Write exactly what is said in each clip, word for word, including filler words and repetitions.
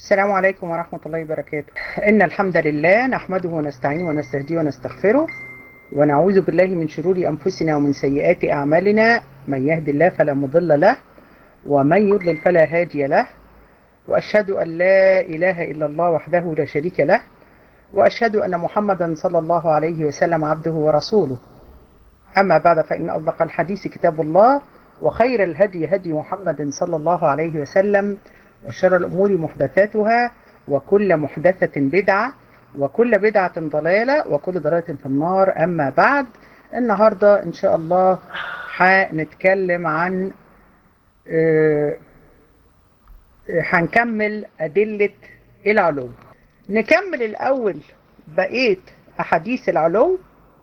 السلام عليكم ورحمة الله وبركاته. إن الحمد لله نحمده ونستعينه ونستهديه ونستغفره ونعوذ بالله من شرور أنفسنا ومن سيئات أعمالنا. من يهد الله فلا مضل له ومن يضلل فلا هادي له، وأشهد أن لا إله إلا الله وحده لا شريك له، وأشهد أن محمدا صلى الله عليه وسلم عبده ورسوله. أما بعد، فإن أصدق الحديث كتاب الله، وخير الهدي هدي محمد صلى الله عليه وسلم، وشر الأمور محدثاتها، وكل محدثة بدعة، وكل بدعة ضلالة، وكل ضلالة في النار. أما بعد، النهاردة إن شاء الله هنتكلم عن آه، هنكمل أدلة العلو. نكمل الأول بقية أحاديث العلو،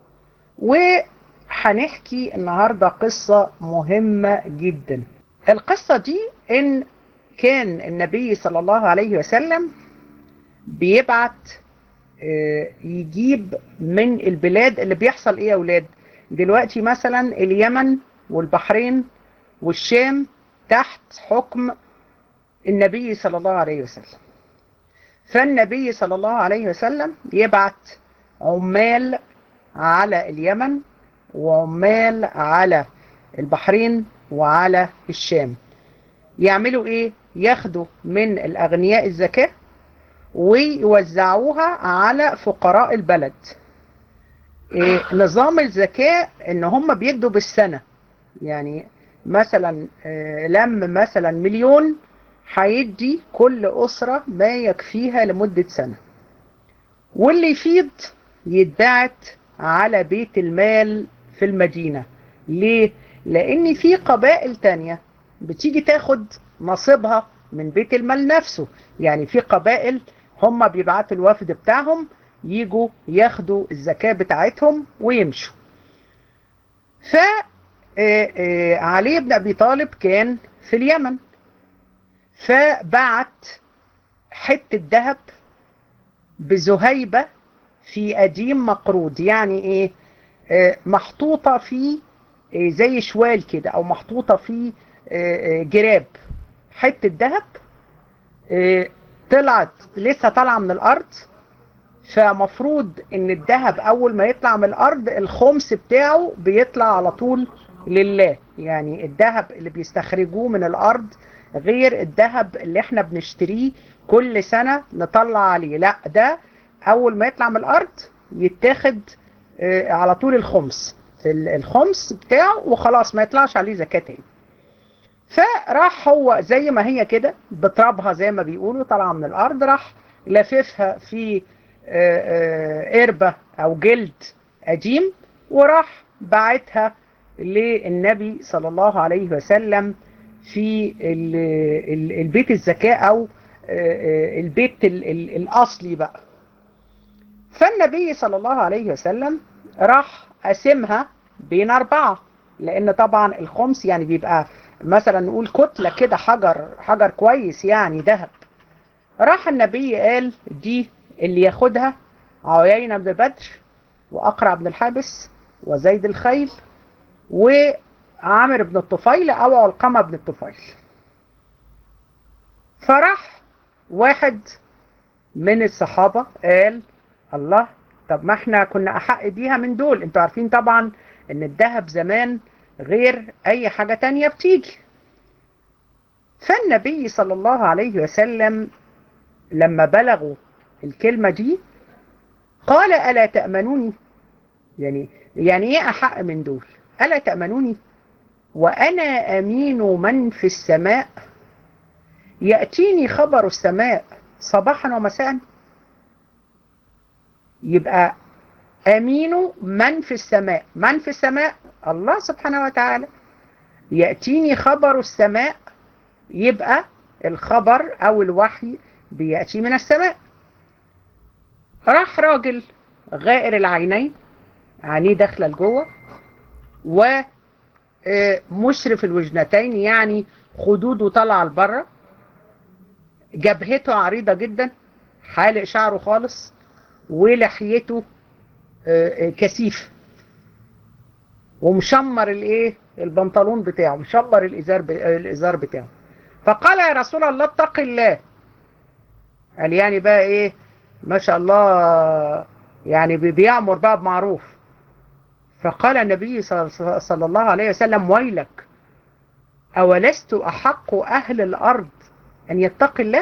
وهنحكي النهاردة قصة مهمة جدا. القصة دي إن كان النبي صلى الله عليه وسلم بيبعت يجيب من البلاد اللي بيحصل ايه يا اولاد دلوقتي. مثلا اليمن والبحرين والشام تحت حكم النبي صلى الله عليه وسلم، فالنبي صلى الله عليه وسلم يبعت عمال على اليمن وعمال على البحرين وعلى الشام. يعملوا ايه؟ ياخدوا من الاغنياء الزكاة ويوزعوها على فقراء البلد. إيه نظام الزكاة؟ ان هم بيدوا بالسنة، يعني مثلا إيه لم مثلا مليون هيدي كل اسرة ما يكفيها لمدة سنة، واللي يفيض يتبعت على بيت المال في المدينة. ليه؟ لان في قبائل تانية بتيجي تاخد نصيبها من بيت المال نفسه. يعني في قبائل هم بيبعتوا الوفد بتاعهم يجوا ياخدوا الزكاة بتاعتهم ويمشوا. ف علي بن أبي طالب كان في اليمن، فبعت حتة ذهب بزهيبة في أديم مقرود. يعني ايه؟ محطوطة في زي شوال كده، او محطوطة في جراب، حتة ذهب طلعت لسه طالعة من الارض. فمفروض ان الذهب اول ما يطلع من الارض الخمس بتاعه بيطلع على طول لله. يعني الذهب اللي بيستخرجوه من الارض غير الذهب اللي احنا بنشتريه كل سنة نطلع عليه، لا، ده اول ما يطلع من الارض يتاخد على طول الخمس الخمس بتاعه وخلاص، ما يطلعش عليه زكاة تاني. فراح هو زي ما هي كده بترابها زي ما بيقولوا طالعه من الارض، راح لففها في قربة او جلد قديم، وراح بعتها للنبي صلى الله عليه وسلم في البيت الزكاة او البيت الاصلي بقى. فالنبي صلى الله عليه وسلم راح قسمها بين اربعة، لان طبعا الخمس يعني بيبقى مثلا نقول كتلة كده، حجر حجر كويس يعني ذهب. راح النبي قال دي اللي ياخدها عيينة بن بدر وأقرع بن الحابس وزيد الخيل وعامر بن الطفيل أو علقمة بن الطفيل. فراح واحد من الصحابة قال الله، طب ما احنا كنا أحق بيها من دول. انتوا عارفين طبعا ان الذهب زمان غير اي حاجة تانية بتيجي. فالنبي صلى الله عليه وسلم لما بلغوا الكلمة دي قال ألا تأمنوني؟ يعني يعني ايه أحق من دول؟ ألا تأمنوني وأنا أمين من في السماء يأتيني خبر السماء صباحا ومساء. يبقى أمين من في السماء، من في السماء الله سبحانه وتعالى. يأتيني خبر السماء، يبقى الخبر أو الوحي بيأتي من السماء. راح راجل غائر العينين، عينيه داخله لجوه، ومشرف الوجنتين يعني خدوده طالعه لبره، جبهته عريضة جدا، حالق شعره خالص، ولحيته كثيف، ومشمر الايه البنطلون بتاعه، مشمر الازار الازار بتاعه. فقال يا رسول الله اتق الله. قال يعني بقى ايه ما شاء الله، يعني بيأمر بقى بمعروف. فقال النبي صلى الله عليه وسلم ويلك، أولست أحق أهل الأرض أن يتقي الله؟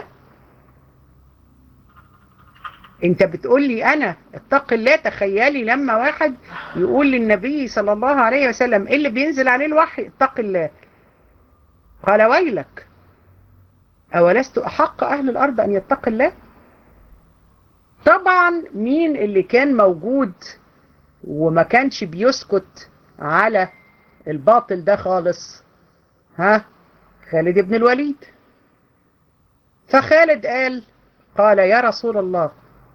انت بتقول لي انا اتق الله. تخيلي لما واحد يقول للنبي صلى الله عليه وسلم ايه اللي بينزل عليه الوحي، اتق الله. قال ويلك، أولست أحق أهل الأرض أن يتقي الله؟ طبعا مين اللي كان موجود وما كانش بيسكت على الباطل ده خالص؟ ها؟ خالد بن الوليد. فخالد قال قال يا رسول الله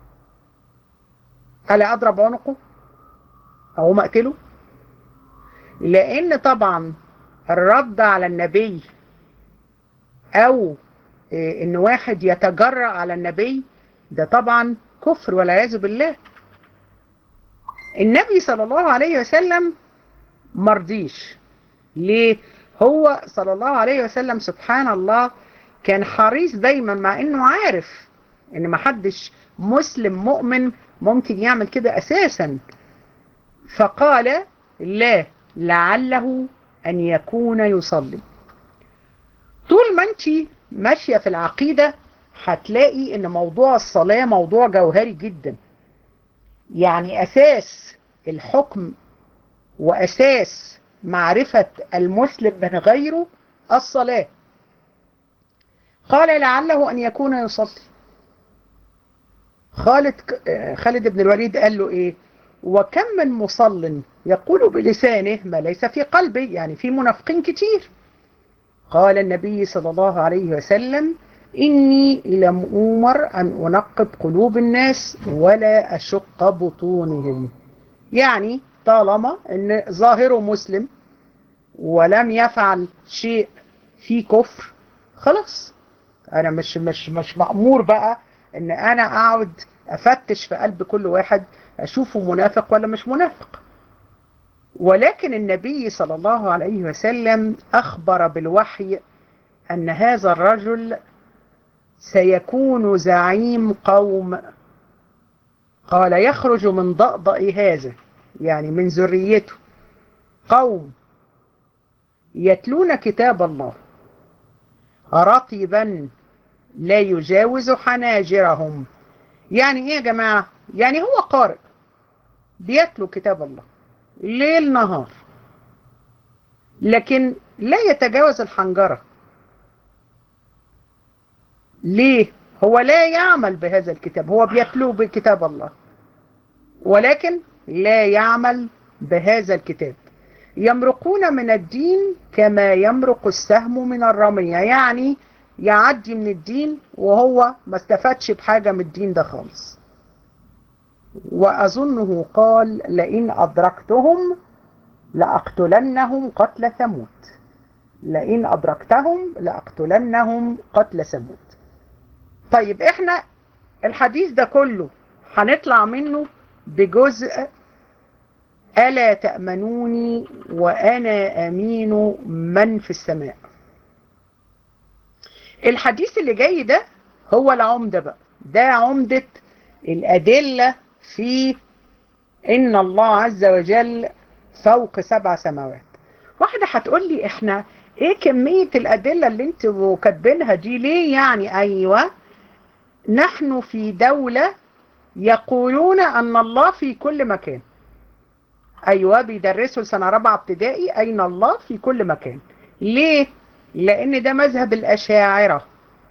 ألا أضرب عنقه أو مقتله؟ لأن طبعا الرد على النبي أو إن واحد يتجرأ على النبي ده طبعا كفر والعياذ بالله. النبي صلى الله عليه وسلم مرضيش. ليه؟ هو صلى الله عليه وسلم سبحان الله كان حريص دايما، مع انه عارف ان ما حدش مسلم مؤمن ممكن يعمل كده اساسا. فقال لا، لعله ان يكون يصلي. طول ما انت ماشية في العقيدة هتلاقي ان موضوع الصلاة موضوع جوهري جدا، يعني اساس الحكم واساس معرفة المسلم من غيره الصلاة. قال لعله ان يكون يصلي. خالد خالد بن الوليد قال له ايه؟ وكم من مصل يقول بلسانه ما ليس في قلبه، يعني في منافقين كتير. قال النبي صلى الله عليه وسلم إني لم أمر أن أنقب قلوب الناس ولا أشق بطونهم. يعني طالما أن ظاهره مسلم ولم يفعل شيء فيه كفر خلاص، أنا مش مش مش مأمور بقى أن أنا أقعد أفتش في قلب كل واحد أشوفه منافق ولا مش منافق. ولكن النبي صلى الله عليه وسلم أخبر بالوحي أن هذا الرجل سيكون زعيم قوم. قال يخرج من ضأضأ هذا، يعني من ذريته، قوم يتلون كتاب الله رطبا لا يجاوز حناجرهم. يعني ايه يا جماعة؟ يعني هو قارئ بيتلو كتاب الله ليل نهار، لكن لا يتجاوز الحنجرة. ليه؟ هو لا يعمل بهذا الكتاب، هو بيتلو بكتاب الله ولكن لا يعمل بهذا الكتاب. يمرقون من الدين كما يمرق السهم من الرمية، يعني يعدي من الدين وهو ما استفادش بحاجة من الدين ده خالص. وأظنه قال لئن أدركتهم لأقتلنهم قتل ثمود. لئن أدركتهم لأقتلنهم قتل ثمود. طيب احنا الحديث ده كله هنطلع منه بجزء ألا تأمنوني وأنا أمين من في السماء. الحديث اللي جاي ده هو العمدة بقى، ده عمدة الأدلة في إن الله عز وجل فوق سبع سماوات. واحدة هتقول لي احنا ايه كمية الأدلة اللي انتوا كاتبينها دي ليه؟ يعني ايوه، نحن في دولة يقولون أن الله في كل مكان. أيوة، بيدرسوا لسنة رابعة ابتدائي أين الله في كل مكان. ليه؟ لأن ده مذهب الأشاعرة،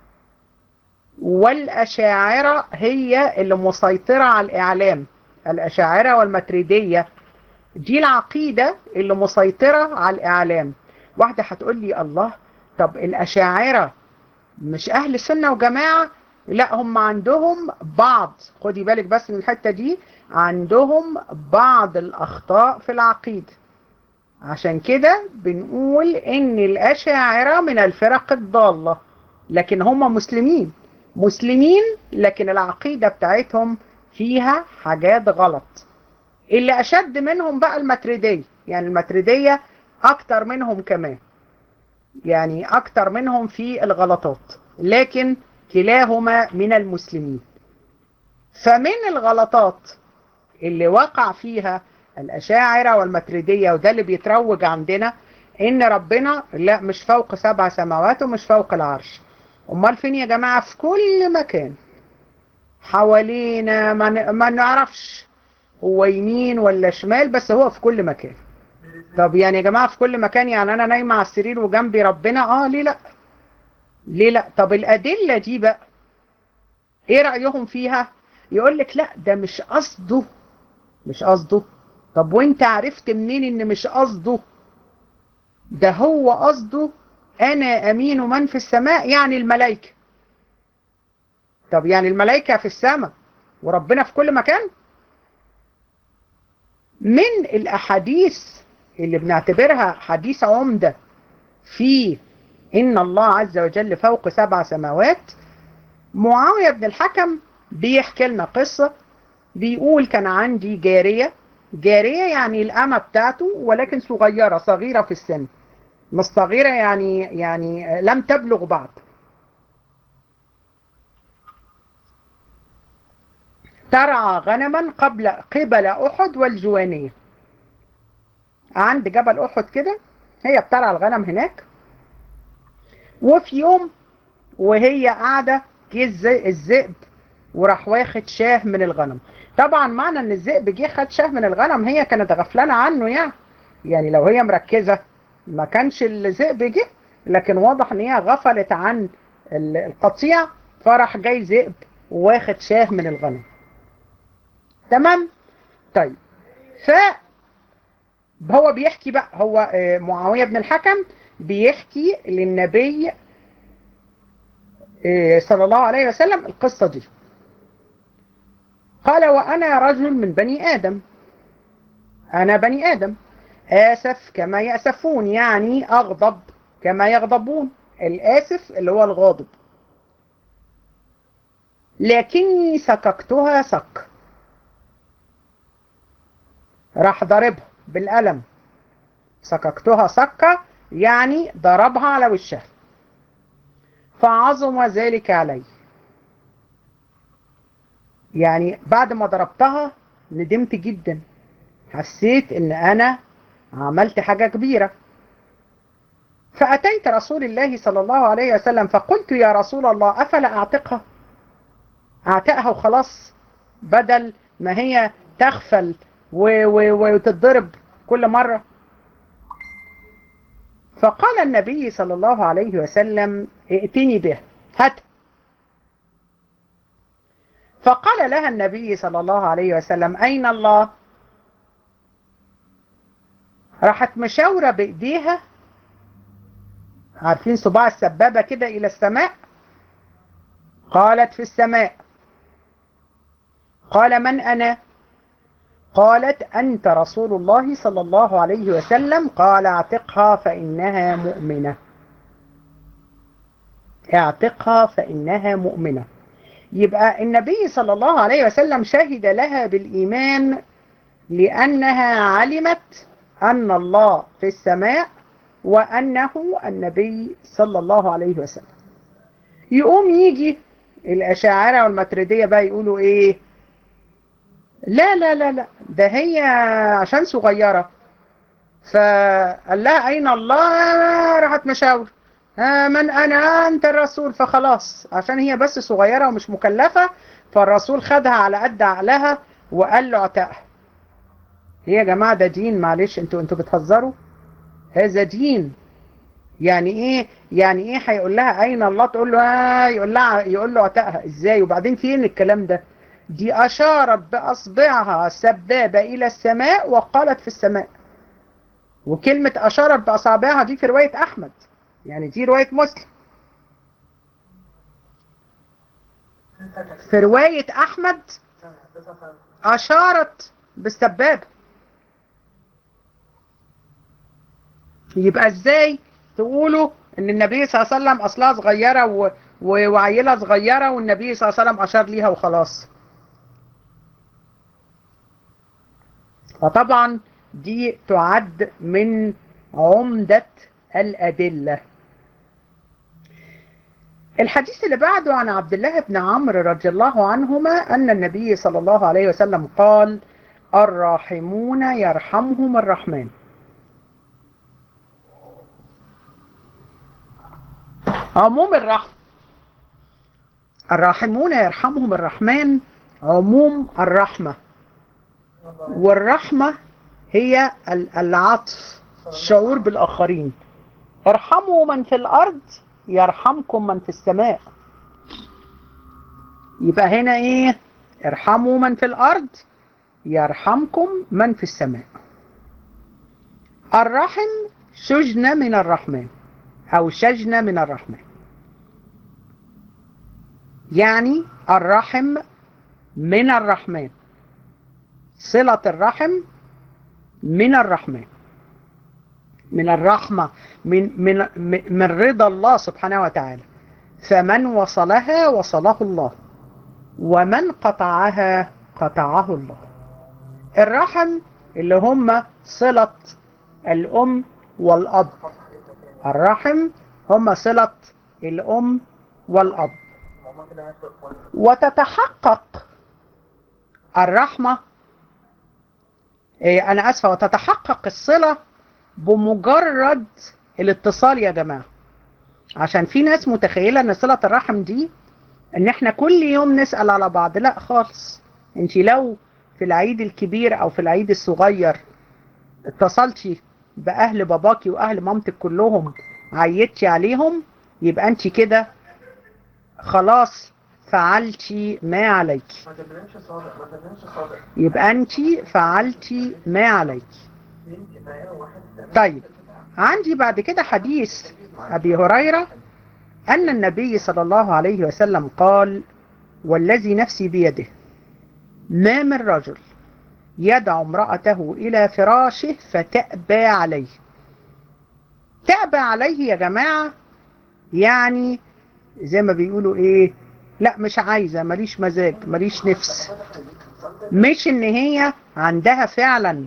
والأشاعرة هي اللي مسيطرة على الإعلام. الأشاعرة والماتريدية دي العقيدة اللي مسيطرة على الإعلام. واحدة هتقول لي الله، طب الأشاعرة مش أهل سنة وجماعة؟ لا، هم عندهم بعض، خدي بالك بس من الحتة دي، عندهم بعض الأخطاء في العقيدة. عشان كده بنقول إن الأشاعرة من الفرق الضالة، لكن هم مسلمين مسلمين لكن العقيدة بتاعتهم فيها حاجات غلط. اللي أشد منهم بقى الماتريدية، يعني الماتريدية أكتر منهم كمان، يعني أكتر منهم في الغلطات. لكن كلاهما من المسلمين. فمن الغلطات اللي وقع فيها الأشاعرة والماتريدية، وده اللي بيتروج عندنا، إن ربنا لا مش فوق سبع سماوات ومش فوق العرش. أمال فين يا جماعة؟ في كل مكان حوالينا، ما, ما نعرفش هو يمين ولا شمال، بس هو في كل مكان. طب يعني يا جماعة في كل مكان، يعني أنا نايمة على السرير وجنبي ربنا؟ آه ليه لأ؟ ليه لأ؟ طب الأدلة دي بقى إيه رأيهم فيها؟ يقول لك لأ ده مش قصده، مش قصده. طب وانت عرفت منين ان مش قصده؟ ده هو قصده انا امين من في السماء، يعني الملائكة. طب يعني الملائكة في السماء وربنا في كل مكان؟ من الاحاديث اللي بنعتبرها حديث عمدة في ان الله عز وجل فوق سبع سماوات، معاوية بن الحكم بيحكي لنا قصة. بيقول كان عندي جارية، جارية يعني الأمة بتاعته، ولكن صغيرة، صغيرة في السن، مش صغيرة يعني يعني لم تبلغ بعد. ترعى غنما قبل قبل أحد والجوانية، عند جبل أحد كده هي بترعى الغنم هناك. وفي يوم وهي قاعدة جه الذئب وراح واخد شاه من الغنم. طبعا معنى ان الذئب جه خد شاه من الغنم، هي كانت غفلانة عنه يعني. يعني لو هي مركزة ما كانش الذئب جه، لكن واضح ان هي غفلت عن القطيع، فراح جاي ذئب واخد شاه من الغنم. تمام. طيب فهو بيحكي بقى، هو معاوية بن الحكم بيحكي للنبي صلى الله عليه وسلم القصة دي. قال وأنا رجل من بني آدم، أنا بني آدم، آسف كما يأسفون، يعني أغضب كما يغضبون. الآسف اللي هو الغاضب. لكني سككتها سك، راح ضربها بالقلم. سككتها سكة يعني ضربها على وشها، فعظم ذلك علي. يعني بعد ما ضربتها ندمت جدا، حسيت ان انا عملت حاجة كبيرة. فأتيت رسول الله صلى الله عليه وسلم فقلت يا رسول الله أفلا أعتقها، أعتقها وخلاص، بدل ما هي تغفل وتتضرب كل مرة. فقال النبي صلى الله عليه وسلم ائتني به، هات. فقال لها النبي صلى الله عليه وسلم أين الله؟ راحت مشاورة بإيديها، عارفين صباع السبابة كده، إلى السماء. قالت في السماء. قال من أنا؟ قالت أنت رسول الله صلى الله عليه وسلم. قال اعتقها فإنها مؤمنة، اعتقها فإنها مؤمنة. يبقى النبي صلى الله عليه وسلم شهد لها بالإيمان لأنها علمت أن الله في السماء وأنه النبي صلى الله عليه وسلم. يقوم يجي الأشاعرة والماتريدية بقى يقولوا إيه؟ لا لا لا لا ده هي عشان صغيرة، فقال لها أين الله؟ راحت مشاور من أنا؟ أنت الرسول. فخلاص عشان هي بس صغيرة ومش مكلفة، فالرسول خدها على قد عقلها وقال له اعتقها. هي يا جماعة ده دين، معلش انتوا انتوا بتهزروا، هذا دين. يعني ايه؟ يعني ايه هيقول لها أين الله تقول له آه، يقول لها يقول له اعتقها ازاي؟ وبعدين فين الكلام ده؟ دي أشارت بأصبعها السبابة إلى السماء وقالت في السماء. وكلمة أشارت بأصابعها دي في رواية أحمد، يعني دي رواية مسلم. في رواية أحمد أشارت بالسبابة. يبقى إزاي تقولوا إن النبي صلى الله عليه وسلم أصلها صغيرة و... وعيلة صغيرة والنبي صلى الله عليه وسلم أشار ليها وخلاص؟ فطبعا دي تعد من عمدة الأدلة. الحديث اللي بعده عن عبد الله بن عمرو رضي الله عنهما أن النبي صلى الله عليه وسلم قال: الراحمون يرحمهم الرحمن. عموم الرحمة، الراحمون يرحمهم الرحمن، عموم الرحمة. والرحمة هي العطف، الشعور بالآخرين. ارحموا من في الأرض يرحمكم من في السماء. يبقى هنا ايه؟ ارحموا من في الأرض يرحمكم من في السماء. الرحم شجنة من الرحمن أو شجنة من الرحمن، يعني الرحم من الرحمن، صلة الرحم من الرحمن، من الرحمة، من من من رضا الله سبحانه وتعالى. فمن وصلها وصله الله، ومن قطعها قطعه الله. الرحم اللي هم صلة الأم والأب، الرحم هم صلة الأم والأب. وتتحقق الرحمة، إيه أنا أسفة، وتتحقق الصلة بمجرد الاتصال يا جماعة. عشان في ناس متخيلة ان صلة الرحم دي ان احنا كل يوم نسأل على بعض. لا خالص. انت لو في العيد الكبير او في العيد الصغير اتصلتي باهل باباكي واهل مامتك كلهم، عيدتي عليهم، يبقى انت كده خلاص فعلتي ما عليك. يبقى انت فعلتي ما عليك. طيب، عندي بعد كده حديث أبي هريرة أن النبي صلى الله عليه وسلم قال: والذي نفسي بيده ما من رجل يدعو امرأته إلى فراشه فتأبى عليه. تأبى عليه يا جماعة يعني زي ما بيقولوا إيه، لا مش عايزة، ماليش مزاج، ماليش نفس. مش إن هي عندها فعلا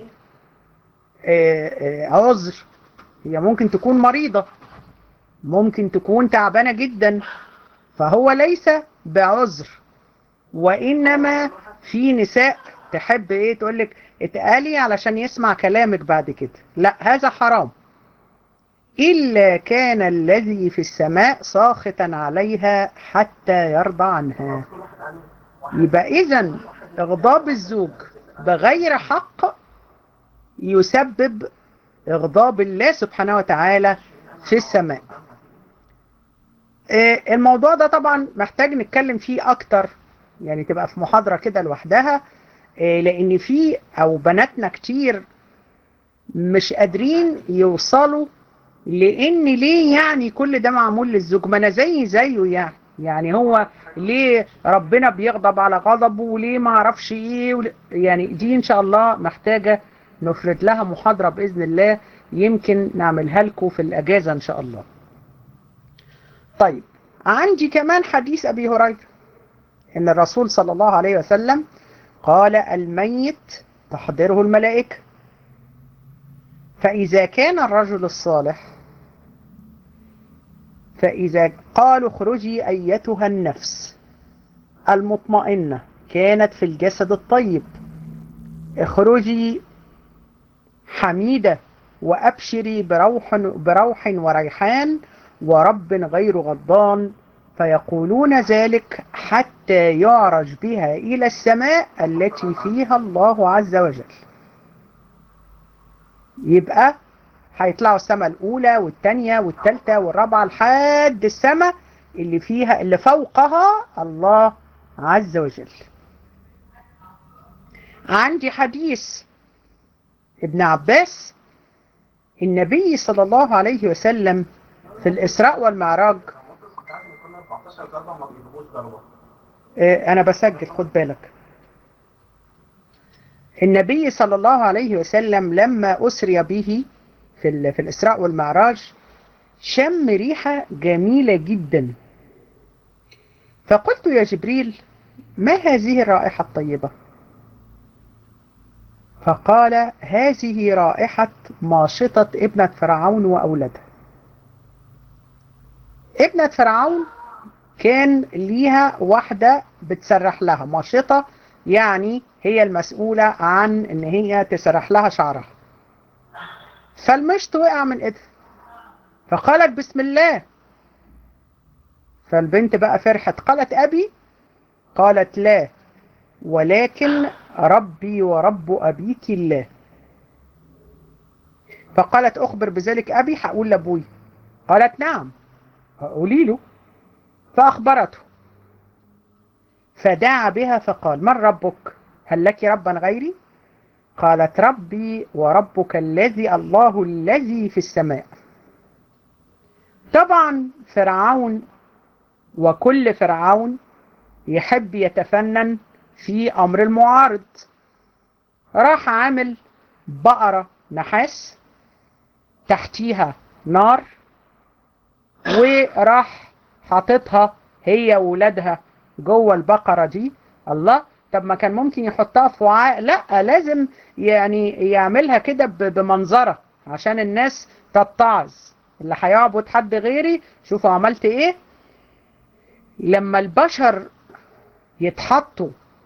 عذر، هي ممكن تكون مريضة، ممكن تكون تعبانة جدا، فهو ليس بعذر. وإنما في نساء تحب إيه، تقولك اتقالي علشان يسمع كلامك بعد كده. لا، هذا حرام. إلا كان الذي في السماء ساخطا عليها حتى يرضى عنها. يبقى إذن إغضاب الزوج بغير حق يسبب إغضاب الله سبحانه وتعالى في السماء. الموضوع ده طبعا محتاج نتكلم فيه أكتر، يعني تبقى في محاضرة كده لوحدها، لأن في أو بناتنا كتير مش قادرين يوصلوا لأن ليه يعني كل ده معمول للزوج، ما أنا زي زيه يعني يعني هو ليه ربنا بيغضب على غضبه وليه ما عرفش إيه. يعني دي إن شاء الله محتاجة نفرد لها محاضرة بإذن الله، يمكن نعملها لكم في الأجازة إن شاء الله. طيب، عندي كمان حديث أبي هريرة إن الرسول صلى الله عليه وسلم قال: الميت تحضره الملائكة، فإذا كان الرجل الصالح فإذا قالوا اخرجي أيتها النفس المطمئنة كانت في الجسد الطيب، اخرجي حميدة وأبشري بروح, بروح وريحان ورب غير غضبان، فيقولون ذلك حتى يعرج بها إلى السماء التي فيها الله عز وجل. يبقى هيطلعوا السماء الأولى والثانية والثالثة والرابعة لحد السماء اللي فيها اللي فوقها الله عز وجل. عندي حديث ابن عباس النبي صلى الله عليه وسلم في الإسراء والمعراج. أنا بسجل خد بالك. النبي صلى الله عليه وسلم لما أسري به في, في الإسراء والمعراج شم ريحة جميلة جدا، فقلت يا جبريل ما هذه الرائحة الطيبة؟ فقال هذه رائحة ماشطة ابنة فرعون وأولادها. ابنة فرعون كان ليها واحدة بتسرح لها ماشطة، يعني هي المسؤولة عن ان هي تسرح لها شعرها. فالمشط وقع من ايدها فقالت بسم الله. فالبنت بقى فرحت، قالت ابي؟ قالت لا، ولكن ربي ورب ابيك الله. فقالت اخبر بذلك ابي، هقول لابوي. قالت نعم قولي له. فاخبرته، فدعا بها فقال من ربك؟ هل لك ربا غيري؟ قالت ربي وربك الذي الله الذي في السماء. طبعا فرعون وكل فرعون يحب يتفنن في أمر المعارض. راح عامل بقرة نحاس تحتيها نار، وراح حاططها هي وولادها جوه البقرة دي. الله، طب ما كان ممكن يحطها في وعاء؟ لا، لازم يعني يعملها كده بمنظرة عشان الناس تتعظ. اللي هيعبد حد غيري شوفوا عملت ايه. لما البشر يتحطوا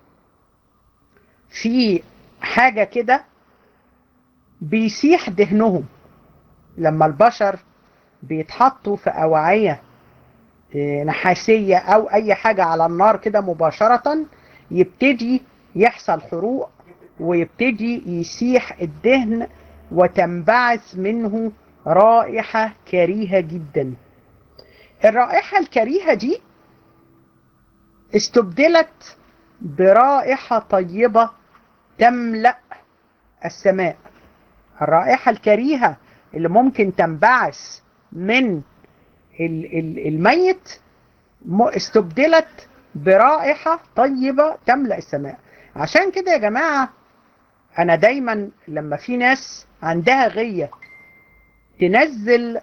في حاجة كده بيسيح دهنهم. لما البشر بيتحطوا في أوعية نحاسية أو أي حاجة على النار كده مباشرة، يبتدي يحصل حروق ويبتدي يسيح الدهن وتنبعث منه رائحة كريهة جدا. الرائحة الكريهة دي استبدلت برائحة طيبة تملأ السماء. الرائحة الكريهة اللي ممكن تنبعث من الميت استبدلت برائحة طيبة تملأ السماء. عشان كده يا جماعة أنا دايما لما في ناس عندها غية تنزل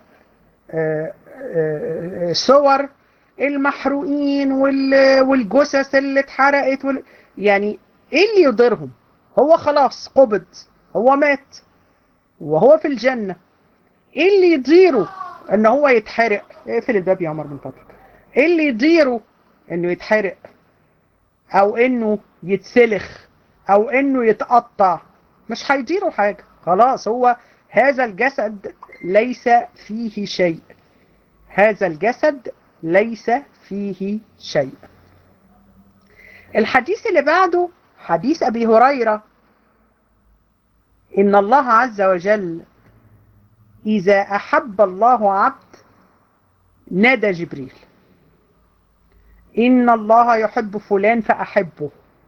صور المحروقين والجثث اللي اتحرقت وال... يعني ايه اللي يضرهم؟ هو خلاص قبض، هو مات وهو في الجنة. ايه اللي يضيره ان هو يتحرق؟ اقفل الباب يا عمر من فضلك. ايه اللي يضيره انه يتحرق او انه يتسلخ او انه يتقطع؟ مش هيضيره حاجة، خلاص هو هذا الجسد ليس فيه شيء. هذا الجسد ليس فيه شيء. الحديث اللي بعده حديث أبي هريرة، إن الله عز وجل إذا أحب الله عبد نادى جبريل إن الله يحب فلان فأحبه.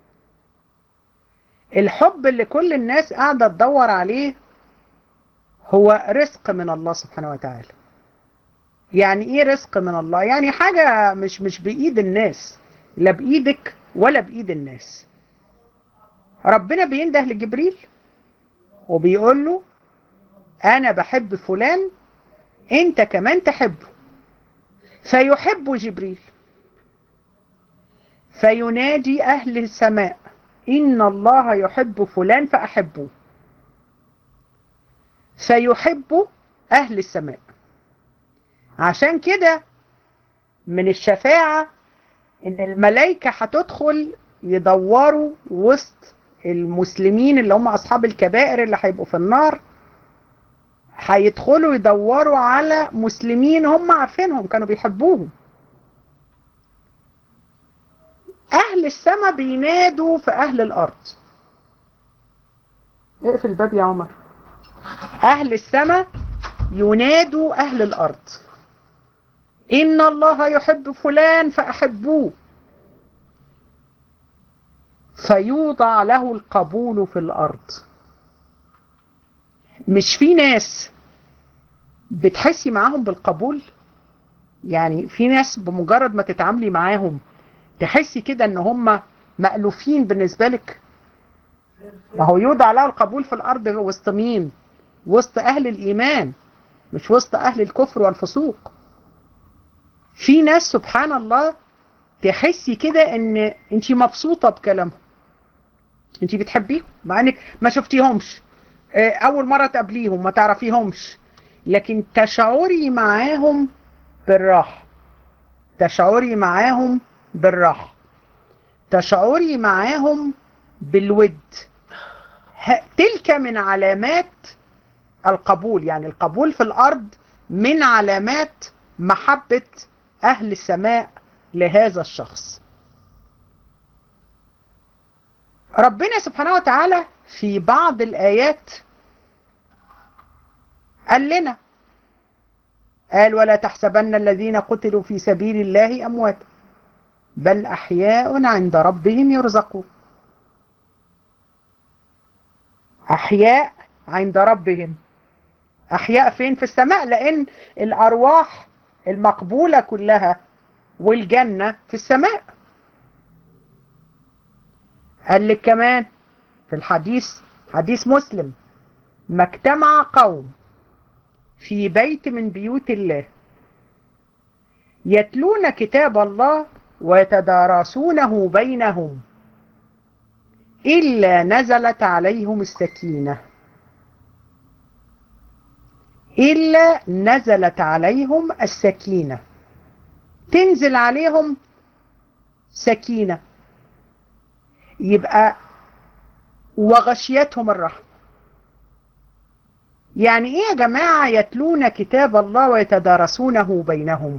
الحب اللي كل الناس قاعدة تدور عليه هو رزق من الله سبحانه وتعالى. يعني ايه رزق من الله؟ يعني حاجة مش مش بإيد الناس، لا بإيدك ولا بإيد الناس. ربنا بينده لجبريل وبيقول له أنا بحب فلان، أنت كمان تحبه. فيحب جبريل فينادي أهل السماء إن الله يحب فلان فأحبه. فيحب أهل السماء. عشان كده من الشفاعة إن الملائكة هتدخل يدوروا وسط المسلمين اللي هم أصحاب الكبائر اللي هيبقوا في النار، هيدخلوا يدوروا على مسلمين هم عارفينهم كانوا بيحبوهم. أهل السماء بينادوا في أهل الأرض. اقفل الباب يا عمر. أهل السماء ينادوا أهل الأرض إن الله يحب فلان فأحبوه. فيوضع له القبول في الأرض. مش في ناس بتحسي معاهم بالقبول؟ يعني في ناس بمجرد ما تتعاملي معاهم تحسي كده ان هم مألوفين بالنسبة لك. ما هو يوضع له القبول في الأرض وسط مين؟ وسط أهل الإيمان، مش وسط أهل الكفر والفسوق. في ناس سبحان الله تحسي كده ان انت مبسوطة بكلامهم، انت بتحبيهم مع انك ما شفتيهمش، اول مرة تقابليهم ما تعرفيهمش، لكن تشعري معاهم بالراحة. تشعري معاهم بالراحة، تشعري معاهم بالود. تلك من علامات القبول، يعني القبول في الأرض من علامات محبة أهل السماء لهذا الشخص. ربنا سبحانه وتعالى في بعض الآيات قال لنا، قال: ولا تحسبن الذين قتلوا في سبيل الله أمواتا بل أحياء عند ربهم يرزقون. أحياء عند ربهم، أحياء فين؟ في السماء، لأن الأرواح المقبولة كلها والجنة في السماء. قال لك كمان في الحديث، حديث مسلم: ما اجتمع قوم في بيت من بيوت الله يتلون كتاب الله ويتدارسونه بينهم إلا نزلت عليهم السكينة، إلا نزلت عليهم السكينة، تنزل عليهم سكينة، يبقى وغشيتهم الرحمة. يعني ايه يا جماعة يتلون كتاب الله ويتدارسونه بينهم؟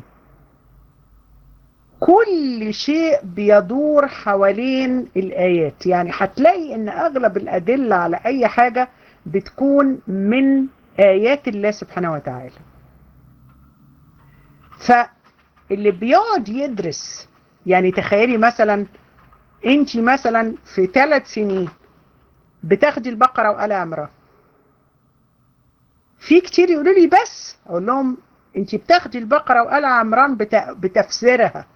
كل شيء بيدور حوالين الآيات، يعني هتلاقي ان اغلب الأدلة على اي حاجة بتكون من آيات الله سبحانه وتعالى. فاللي بيقعد يدرس، يعني تخيلي مثلا انت مثلا في ثلاث سنين بتاخدي البقرة وآل عمران، في كتير يقولوا لي بس اقول لهم انت بتاخدي البقرة وآل عمران بتفسيرها.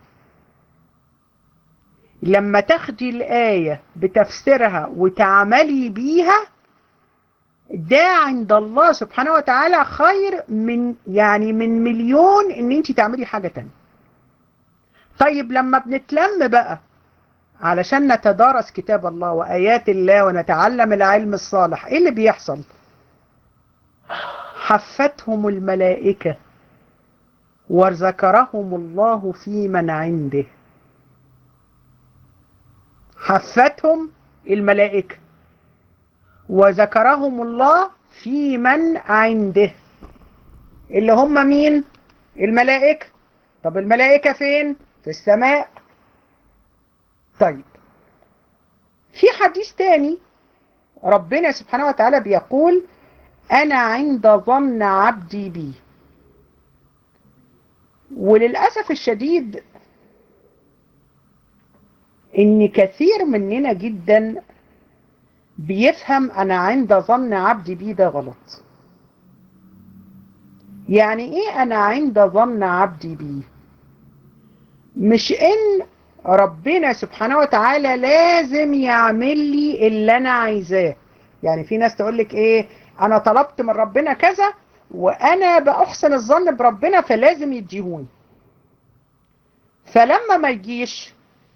لما تاخدي الآية بتفسيرها وتعملي بيها، ده عند الله سبحانه وتعالى خير من يعني من مليون ان انت تعملي حاجة تانية. طيب لما بنتلم بقى علشان نتدارس كتاب الله وآيات الله ونتعلم العلم الصالح، ايه اللي بيحصل؟ حفتهم الملائكة وذكرهم الله في من عنده. حفتهم الملائكة وذكرهم الله في من عنده، اللي هم مين؟ الملائكة. طب الملائكة فين؟ في السماء. طيب في حديث تاني ربنا سبحانه وتعالى بيقول: أنا عند ظن عبدي بي. وللأسف الشديد إن كثير مننا جدا بيفهم أنا عند ظن عبدي بي ده غلط. يعني إيه أنا عند ظن عبدي بي؟ مش إن ربنا سبحانه وتعالى لازم يعمل لي اللي أنا عايزاه. يعني في ناس تقولك إيه، أنا طلبت من ربنا كذا وأنا بأحسن الظن بربنا فلازم يديهوني، فلما ما يجيش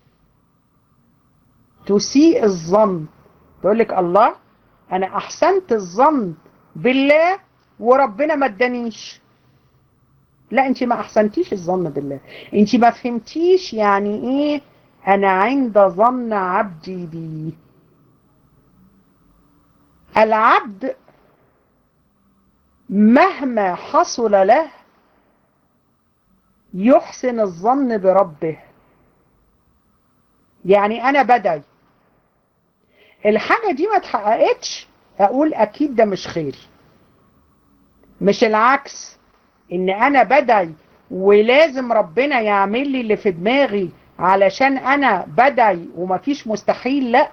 تسيء الظن، تقولك الله أنا أحسنت الظن بالله وربنا ما ادانيش. لا، انت ما احسنتيش الظن بالله، انت ما فهمتيش يعني ايه انا عند ظن عبدي بي. العبد مهما حصل له يحسن الظن بربه. يعني انا بدعي الحاجة دي ما اتحققتش اقول اكيد ده مش خير، مش العكس ان انا بدعي ولازم ربنا يعمل لي اللي في دماغي علشان انا بدعي ومفيش مستحيل. لا،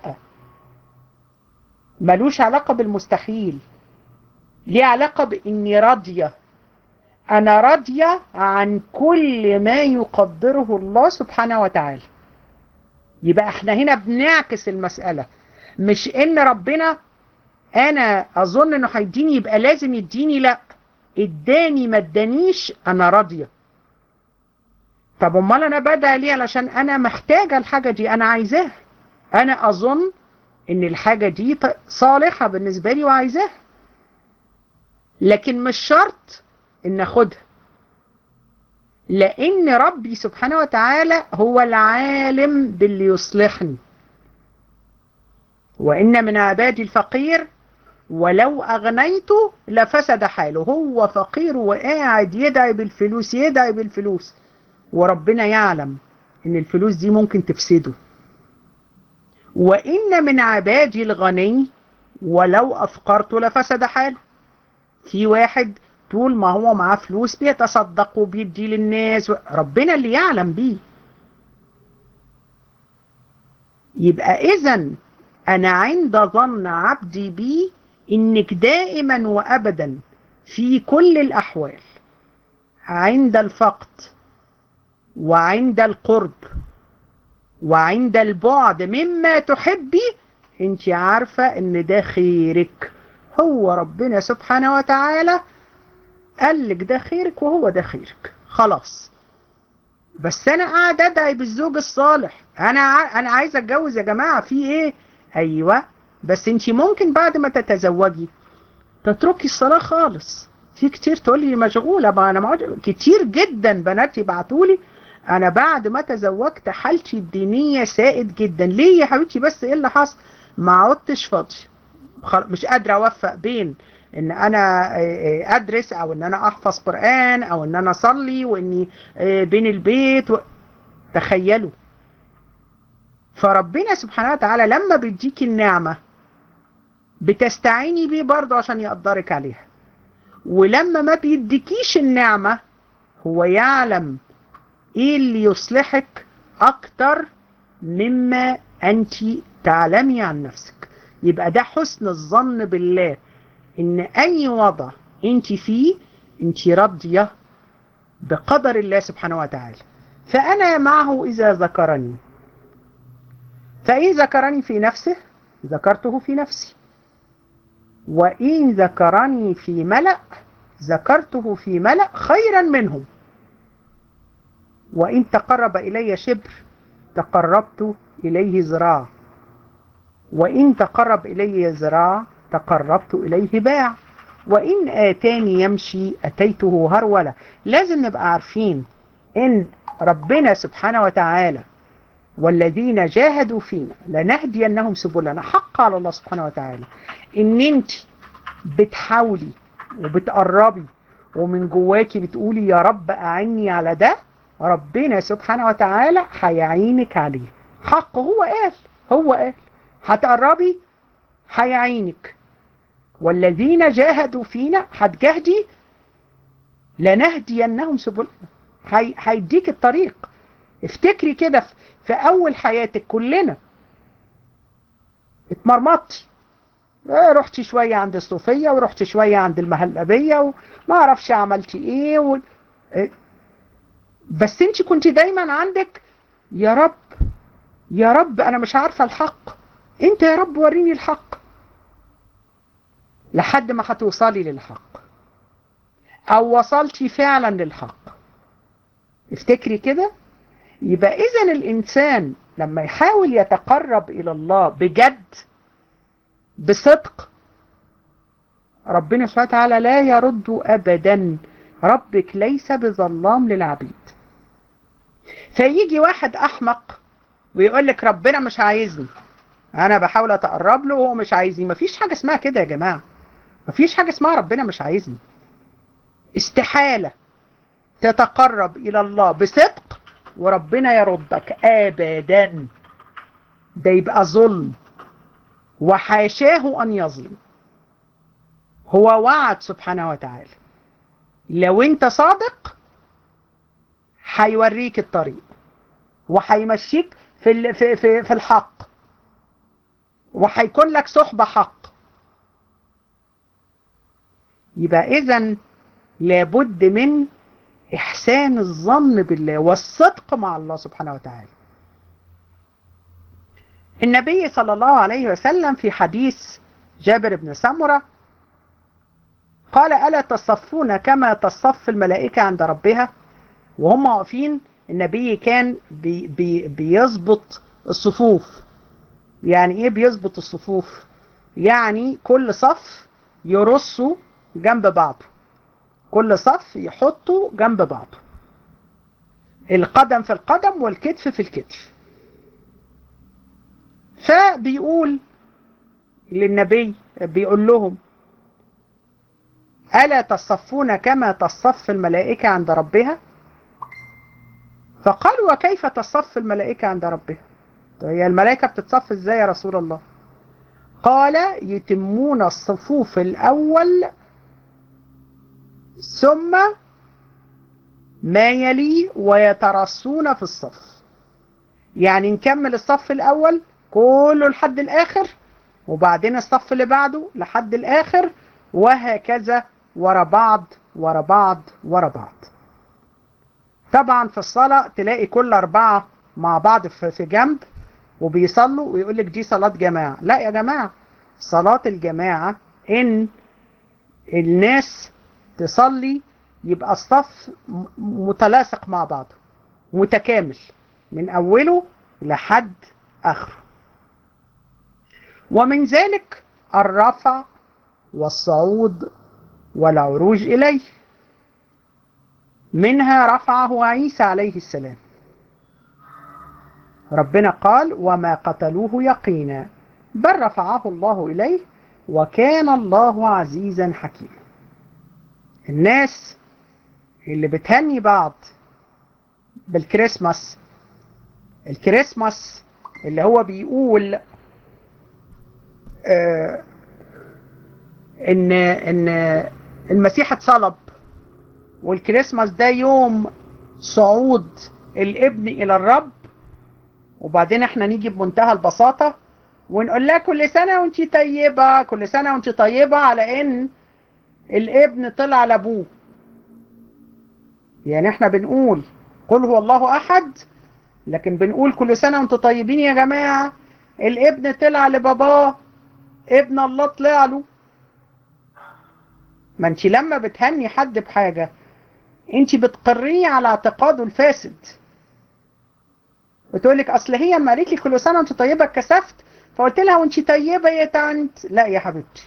ملوش علاقة بالمستحيل، ليه علاقة باني راضية. انا راضية عن كل ما يقدره الله سبحانه وتعالى. يبقى احنا هنا بنعكس المسألة، مش ان ربنا انا اظن انه هيديني يبقى لازم يديني. لا، اداني ما ادانيش انا راضيه. طب امال انا بدعي ليه؟ علشان انا محتاجه الحاجه دي، انا عايزاها، انا اظن ان الحاجه دي صالحه بالنسبه لي وعايزاها، لكن مش شرط ان اخدها. لأن ربي سبحانه وتعالى هو العالم باللي يصلحني. وإن من عبادي الفقير ولو أغنيته لفسد حاله. هو فقير وقاعد يدعي بالفلوس يدعي بالفلوس، وربنا يعلم إن الفلوس دي ممكن تفسده. وإن من عبادي الغني ولو أفقرته لفسد حاله. في واحد طول ما هو معاه فلوس بيتصدق وبيدي للناس، ربنا اللي يعلم بيه. يبقى إذن أنا عند ظن عبدي بي إنك دائما وأبدا في كل الأحوال عند الفقد وعند القرب وعند البعد مما تحبي انت عارفة ان ده خيرك. هو ربنا سبحانه وتعالى قال لك ده خيرك وهو ده خيرك خلاص. بس انا قاعد ادعي بالزوج الصالح، انا ع... انا عايزه اتجوز يا جماعه، في ايه؟ ايوه، بس انت ممكن بعد ما تتزوجي تتركي الصلاه خالص. في كتير تقول لي مشغوله، ما انا موجود. كتير جدا بنات يبعتوا لي انا بعد ما تزوجت حالتي الدينيه سائد جدا. ليه يا حبيبتي؟ بس ايه اللي حصل؟ ما عدتش فاضي، مش قادره اوفق بين ان انا ادرس او ان انا احفظ قرآن او ان انا اصلي واني بين البيت و... تخيلوا. فربنا سبحانه وتعالى لما بيديك النعمة بتستعيني بيه برضه عشان يقدرك عليها، ولما ما بيديكيش النعمة هو يعلم ايه اللي يصلحك اكتر مما انت تعلمي عن نفسك. يبقى ده حسن الظن بالله، ان اي وضع انت فيه انت راضية بقدر الله سبحانه وتعالى. فانا معه اذا ذكرني، فإن ذكرني في نفسه ذكرته في نفسي، وإن ذكرني في ملأ ذكرته في ملأ خيرا منهم، وإن تقرب إلي شبر تقربت إليه ذراع، وإن تقرب إلي ذراع تقربت إليه باع، وإن آتاني يمشي أتيته هرولة. لازم نبقى عارفين إن ربنا سبحانه وتعالى والذين جاهدوا فينا لنهدينهم سبلنا، حق على الله سبحانه وتعالى ان انت بتحاولي وبتقربي ومن جواكي بتقولي يا رب اعني على ده، ربنا سبحانه وتعالى هيعينك عليه. حق، هو قال هو قال هتقربي هيعينك، والذين جاهدوا فينا هتجاهدي لنهدينهم سبلنا، هيديك الطريق. افتكري كده في اول حياتك كلنا اتمرمطتي، رحتي شوية عند الصوفية ورحتي شوية عند المهلبية وما اعرفش عملتي ايه و... بس انت كنت دايما عندك يا رب يا رب انا مش عارفة الحق، انت يا رب وريني الحق، لحد ما هتوصلي للحق او وصلتي فعلا للحق. افتكري كده. يبقى إذن الإنسان لما يحاول يتقرب إلى الله بجد بصدق، ربنا سبحانه وتعالى لا يرد أبدا. ربك ليس بظلام للعبيد. فيجي واحد أحمق ويقول لك ربنا مش عايزني، أنا بحاول أتقرب له وهو مش عايزني. مفيش حاجة اسمها كده يا جماعة، مفيش حاجة اسمها ربنا مش عايزني. استحالة تتقرب إلى الله بصدق وربنا يردك ابدا، ده يبقى ظلم، وحاشاه ان يظلم. هو وعد سبحانه وتعالى لو انت صادق هيوريك الطريق وهيمشيك في في في في الحق، وهيكون لك صحبة حق. يبقى اذا لابد من إحسان الظن بالله والصدق مع الله سبحانه وتعالى. النبي صلى الله عليه وسلم في حديث جابر بن سمرة قال ألا تصفون كما تصف الملائكة عند ربها؟ وهم واقفين النبي كان بي بي بيظبط الصفوف. يعني ايه بيظبط الصفوف؟ يعني كل صف يرصوا جنب بعضه، كل صف يحطوا جنب بعضه. القدم في القدم والكتف في الكتف. فبيقول للنبي، بيقول لهم: ألا تصفون كما تصف الملائكة عند ربها؟ فقالوا: وكيف تصف الملائكة عند ربها؟ هي الملائكة بتتصف ازاي يا رسول الله؟ قال: يتمون الصفوف الأول ثم ما يلي ويترصون في الصف. يعني نكمل الصف الأول كله لحد الآخر، وبعدين الصف اللي بعده لحد الآخر، وهكذا ورا بعض ورا بعض ورا بعض. طبعا في الصلاة تلاقي كل أربعة مع بعض في جنب وبيصلوا ويقول لك دي صلاة جماعة. لا يا جماعة، صلاة الجماعة إن الناس تصلي يبقى الصف متلاصق مع بعضه، متكامل من أوله لحد آخره. ومن ذلك الرفع والصعود والعروج إليه. منها رفعه عيسى عليه السلام. ربنا قال: وما قتلوه يقينا بل رفعه الله إليه وكان الله عزيزا حكيما. الناس اللي بتهني بعض بالكريسماس، الكريسماس اللي هو بيقول آه ان ان المسيح اتصلب، والكريسماس ده يوم صعود الابن الى الرب، وبعدين احنا نيجي بمنتهى البساطة ونقول لها كل سنة وانت طيبة، كل سنة وانت طيبة، على ان الابن طلع لابوه. يعني احنا بنقول قل هو الله احد، لكن بنقول كل سنة وانتم طيبين يا جماعة، الابن طلع لباباه، ابن الله طلع له. ما انت لما بتهني حد بحاجة انت بتقريه على اعتقاده الفاسد. بتقولك اصل هي اما قالت لي كل سنة وانت طيبة اتكسفت فقلت لها وانت طيبة يا تانت. لا يا حبيبتي،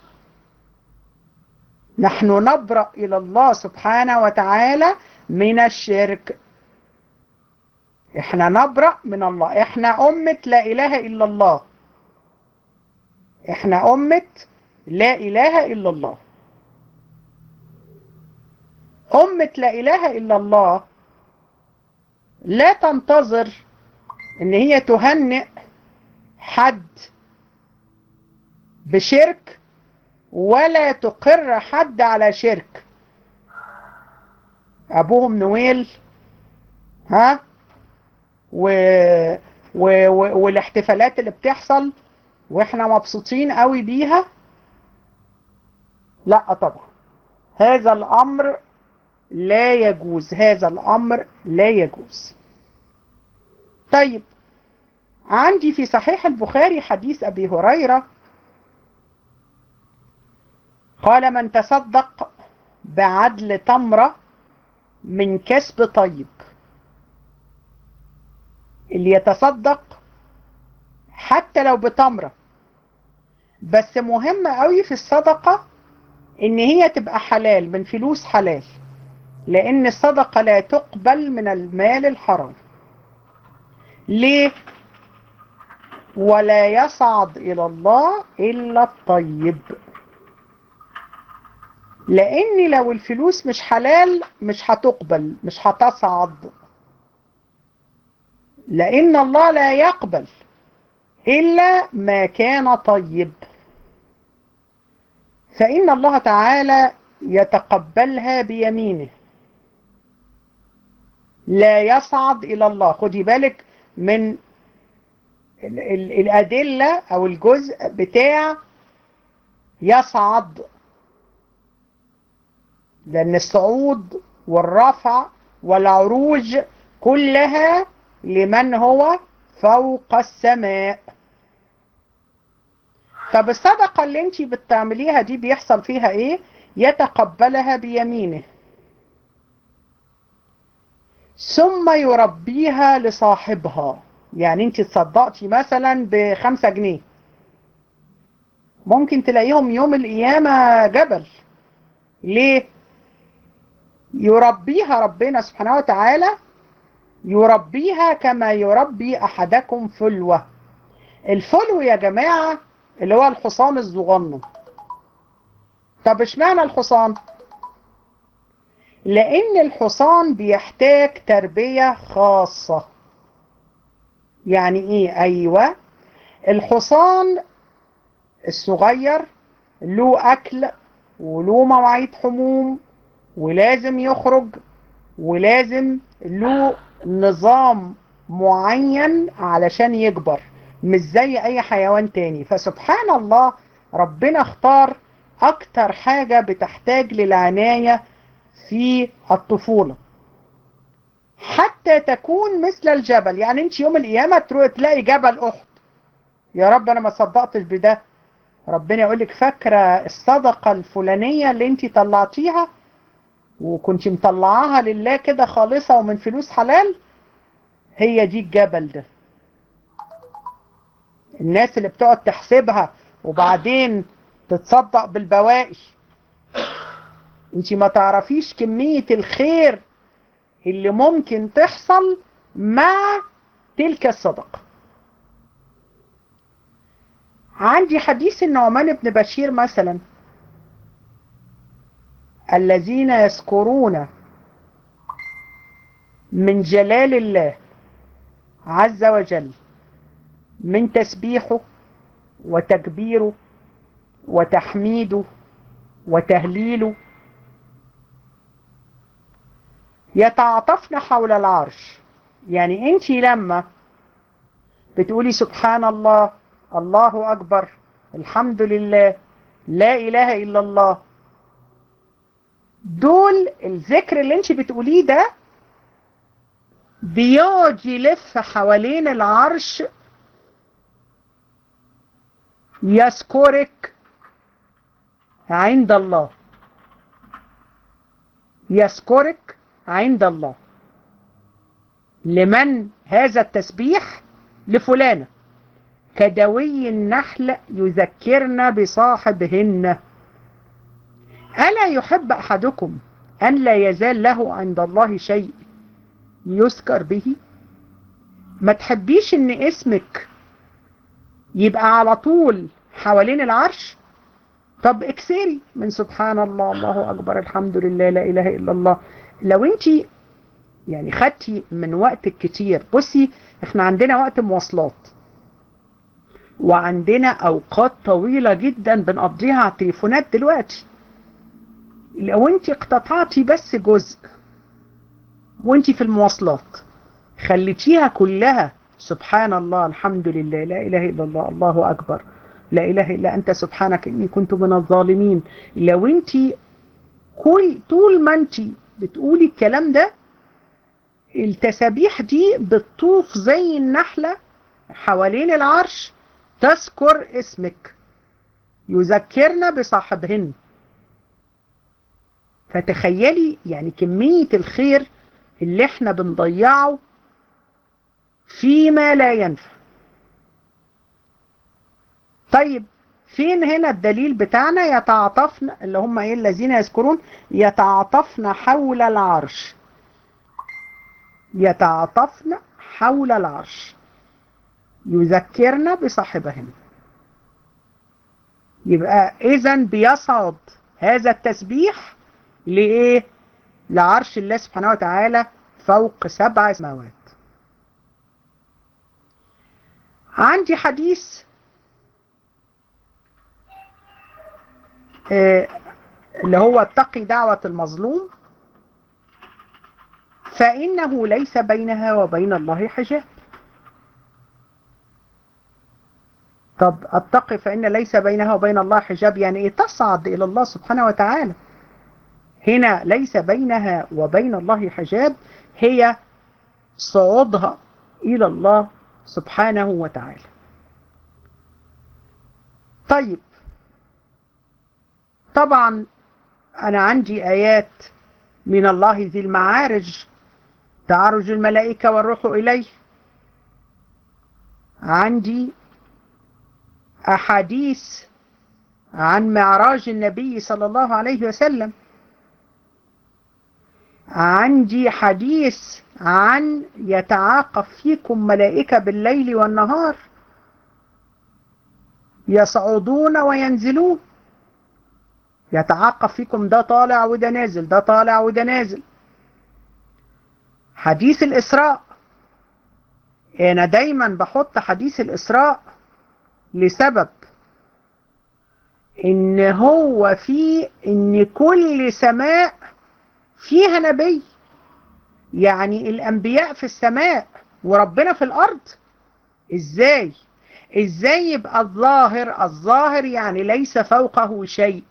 نحن نبرأ الى الله سبحانه وتعالى من الشرك. احنا نبرأ من الله، احنا أمة لا إله إلا الله، احنا أمة لا إله إلا الله. أمة لا إله إلا الله لا تنتظر ان هي تهنئ حد بشرك ولا تقر حد على شرك. أبوهم نويل ها و... و... و... والاحتفالات اللي بتحصل واحنا مبسوطين قوي بيها، لا طبعا، هذا الامر لا يجوز، هذا الامر لا يجوز. طيب، عندي في صحيح البخاري حديث ابي هريرة قال: من تصدق بعدل تمرة من كسب طيب. اللي يتصدق حتى لو بتمرة، بس مهم قوي في الصدقة ان هي تبقى حلال، من فلوس حلال، لان الصدقة لا تقبل من المال الحرام. ليه؟ ولا يصعد الى الله الا الطيب. لان لو الفلوس مش حلال مش هتقبل، مش هتصعد، لان الله لا يقبل إلا ما كان طيب. فإن الله تعالى يتقبلها بيمينه، لا يصعد إلى الله. خدي بالك من ال ال الأدلة أو الجزء بتاع يصعد، لأن الصعود والرفع والعروج كلها لمن هو فوق السماء. طب الصدقة اللي انتي بتعمليها دي بيحصل فيها ايه؟ يتقبلها بيمينه ثم يربيها لصاحبها. يعني انتي تصدقتي مثلا بخمسة جنيه، ممكن تلاقيهم يوم القيامة جبل. ليه؟ يربيها ربنا سبحانه وتعالى يربيها كما يربي أحدكم فلوة. الفلو يا جماعة اللي هو الحصان الصغنن. طب اشمعنى الحصان؟ لأن الحصان بيحتاج تربية خاصة. يعني ايه؟ ايوه، الحصان الصغير له أكل وله مواعيد حموم ولازم يخرج ولازم له نظام معين علشان يكبر، مش زي اي حيوان تاني. فسبحان الله ربنا اختار اكتر حاجة بتحتاج للعناية في الطفولة حتى تكون مثل الجبل. يعني انت يوم القيامة تروح تلاقي جبل احد، يا رب انا ما صدقتش بده، ربنا يقولك فاكرة الصدقة الفلانية اللي انت طلعتيها وكنت مطلعاها لله كده خالصة ومن فلوس حلال؟ هي دي الجبل ده. الناس اللي بتقعد تحسبها وبعدين تتصدق بالبواقي، انت ما تعرفيش كمية الخير اللي ممكن تحصل مع تلك الصدقة. عندي حديث النعمان بن بشير مثلا: الذين يذكرون من جلال الله عز وجل من تسبيحه وتكبيره وتحميده وتهليله يتعاطفن حول العرش. يعني انت لما بتقولي سبحان الله، الله أكبر، الحمد لله، لا إله إلا الله، دول الذكر اللي انت بتقوليه ده بيقعد يلف حوالين العرش يذكرك عند الله، يذكرك عند الله. لمن هذا التسبيح؟ لفلانة كدوي النحل يذكرن بصاحبهن. ألا يحب أحدكم أن لا يزال له عند الله شيء يذكر به؟ ما تحبيش ان اسمك يبقى على طول حوالين العرش؟ طب اكسري من سبحان الله، الله أكبر، الحمد لله، لا إله إلا الله. لو انت يعني خدتي من وقتك كتير، بصي احنا عندنا وقت مواصلات وعندنا أوقات طويلة جدا بنقضيها على التليفونات دلوقتي. لو انت اقتطعتي بس جزء وانت في المواصلات خليتيها كلها سبحان الله، الحمد لله، لا إله إلا الله، الله أكبر، لا إله إلا أنت سبحانك إني كنت من الظالمين. لو انت كل طول ما انت بتقولي الكلام ده، التسابيح دي بتطوف زي النحلة حوالين العرش تذكر اسمك، يذكرنا بصاحبهن. فتخيلي يعني كمية الخير اللي احنا بنضيعه فيما لا ينفع. طيب فين هنا الدليل بتاعنا؟ يتعاطفن، اللي هم ايه؟ الذين يذكرون يتعاطفن حول العرش، يتعاطفن حول العرش يذكرن بصاحبهن. يبقى اذا بيصعد هذا التسبيح لإيه؟ لعرش الله سبحانه وتعالى فوق سبع سماوات. عندي حديث آه اللي هو اتقي دعوة المظلوم فإنه ليس بينها وبين الله حجاب. طب اتقي فإن ليس بينها وبين الله حجاب يعني ايه؟ تصعد إلى الله سبحانه وتعالى. هنا ليس بينها وبين الله حجاب هي صعودها إلى الله سبحانه وتعالى. طيب طبعا أنا عندي آيات من الله ذي المعارج، تعرج الملائكة والروح إليه. عندي أحاديث عن معراج النبي صلى الله عليه وسلم. عندي حديث عن يتعاقب فيكم ملائكة بالليل والنهار يصعدون وينزلون. يتعاقب فيكم، ده طالع وده نازل، ده طالع وده نازل. حديث الإسراء، أنا دايما بحط حديث الإسراء لسبب، إن هو فيه إن كل سماء فيها نبي. يعني الأنبياء في السماء وربنا في الأرض. إزاي؟ إزاي يبقى الظاهر الظاهر يعني ليس فوقه شيء؟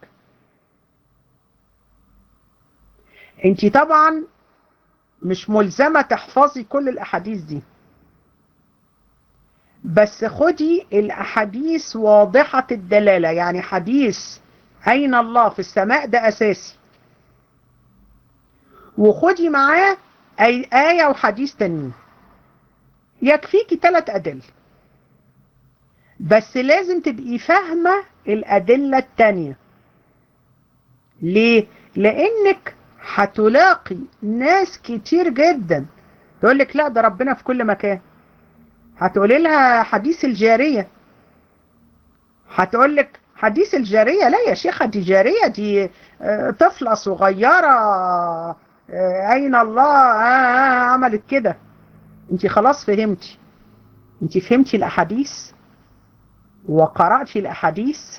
انت طبعا مش ملزمة تحفظي كل الأحاديث دي، بس خدي الأحاديث واضحة الدلالة. يعني حديث أين الله في السماء ده أساسي، وخدي معاه أي آية وحديث تانيين. يكفيكي ثلاث أدلة، بس لازم تبقي فاهمة الأدلة التانية. ليه؟ لأنك هتلاقي ناس كتير جدا تقول لك لا ده ربنا في كل مكان. هتقولي لها حديث الجارية، هتقول لك حديث الجارية لا يا شيخة، دي جارية، دي طفلة صغيرة، أين الله عملت كده. انت خلاص فهمتي، انت فهمتي الأحاديث وقرأتي الأحاديث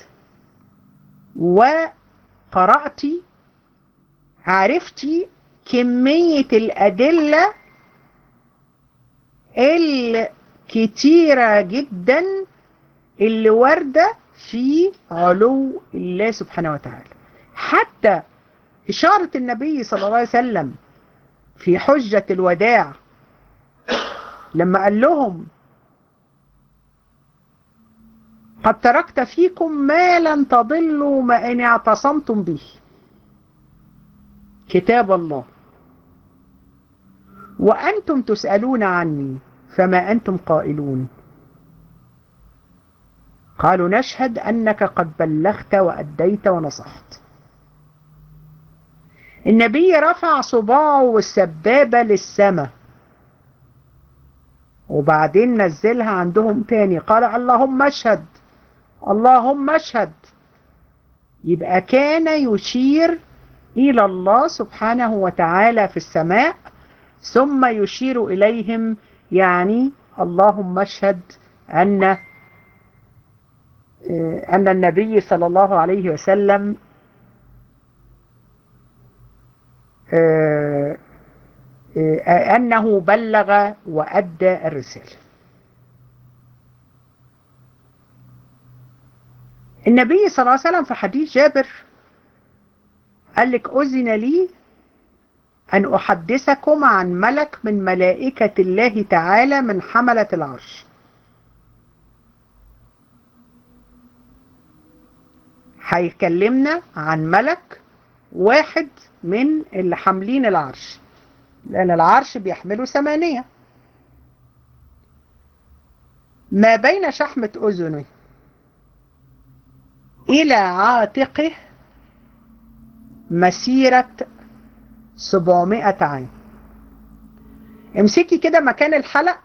وقرأتي، عرفتي كمية الأدلة الكتيرة جدا اللي واردة في علو الله سبحانه وتعالى. حتى إشارة النبي صلى الله عليه وسلم في حجة الوداع لما قال لهم قد تركت فيكم ما لن تضلوا ما إن اعتصمتم به، كتاب الله، وأنتم تسألون عني فما أنتم قائلون. قالوا نشهد أنك قد بلغت وأديت ونصحت. النبي رفع صباعه والسبابة للسماء وبعدين نزلها عندهم تاني، قال اللهم اشهد اللهم اشهد. يبقى كان يشير إلى الله سبحانه وتعالى في السماء ثم يشير إليهم، يعني اللهم اشهد أن أن النبي صلى الله عليه وسلم أنه بلغ وأدى الرسالة. النبي صلى الله عليه وسلم في حديث جابر قال لك أذن لي أن أحدثكم عن ملك من ملائكة الله تعالى من حملة العرش. هيكلمنا عن ملك واحد من اللي حاملين العرش، لأن العرش بيحمله ثمانية. ما بين شحمة أذنه إلى عاتقه مسيرة سبعمائة عام. امسكي كده مكان الحلق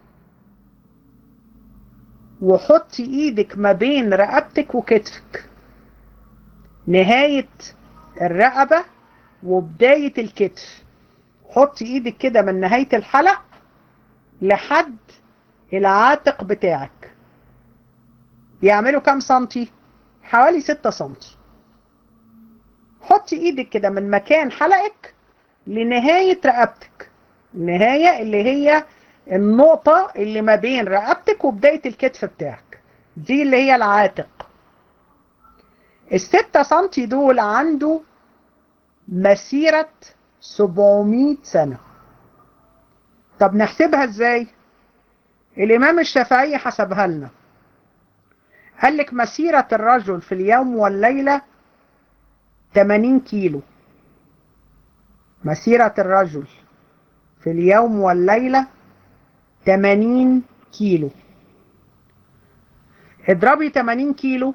وحطي ايدك ما بين رقبتك وكتفك، نهاية الرقبة وبداية الكتف. حطي ايدك كده من نهاية الحلق لحد العاتق بتاعك. يعملوا كام سنتي؟ حوالي ستة سنتي. حطي ايدك كده من مكان حلقك لنهاية رقبتك، النهاية اللي هي النقطة اللي ما بين رقبتك وبداية الكتف بتاعك، دي اللي هي العاتق. الستة سنتي دول عنده مسيرة سبعمائة سنة. طب نحسبها ازاي؟ الإمام الشافعي حسبها لنا، قال لك مسيرة الرجل في اليوم والليلة ثمانين كيلو. مسيرة الرجل في اليوم والليلة ثمانين كيلو. اضربي ثمانين كيلو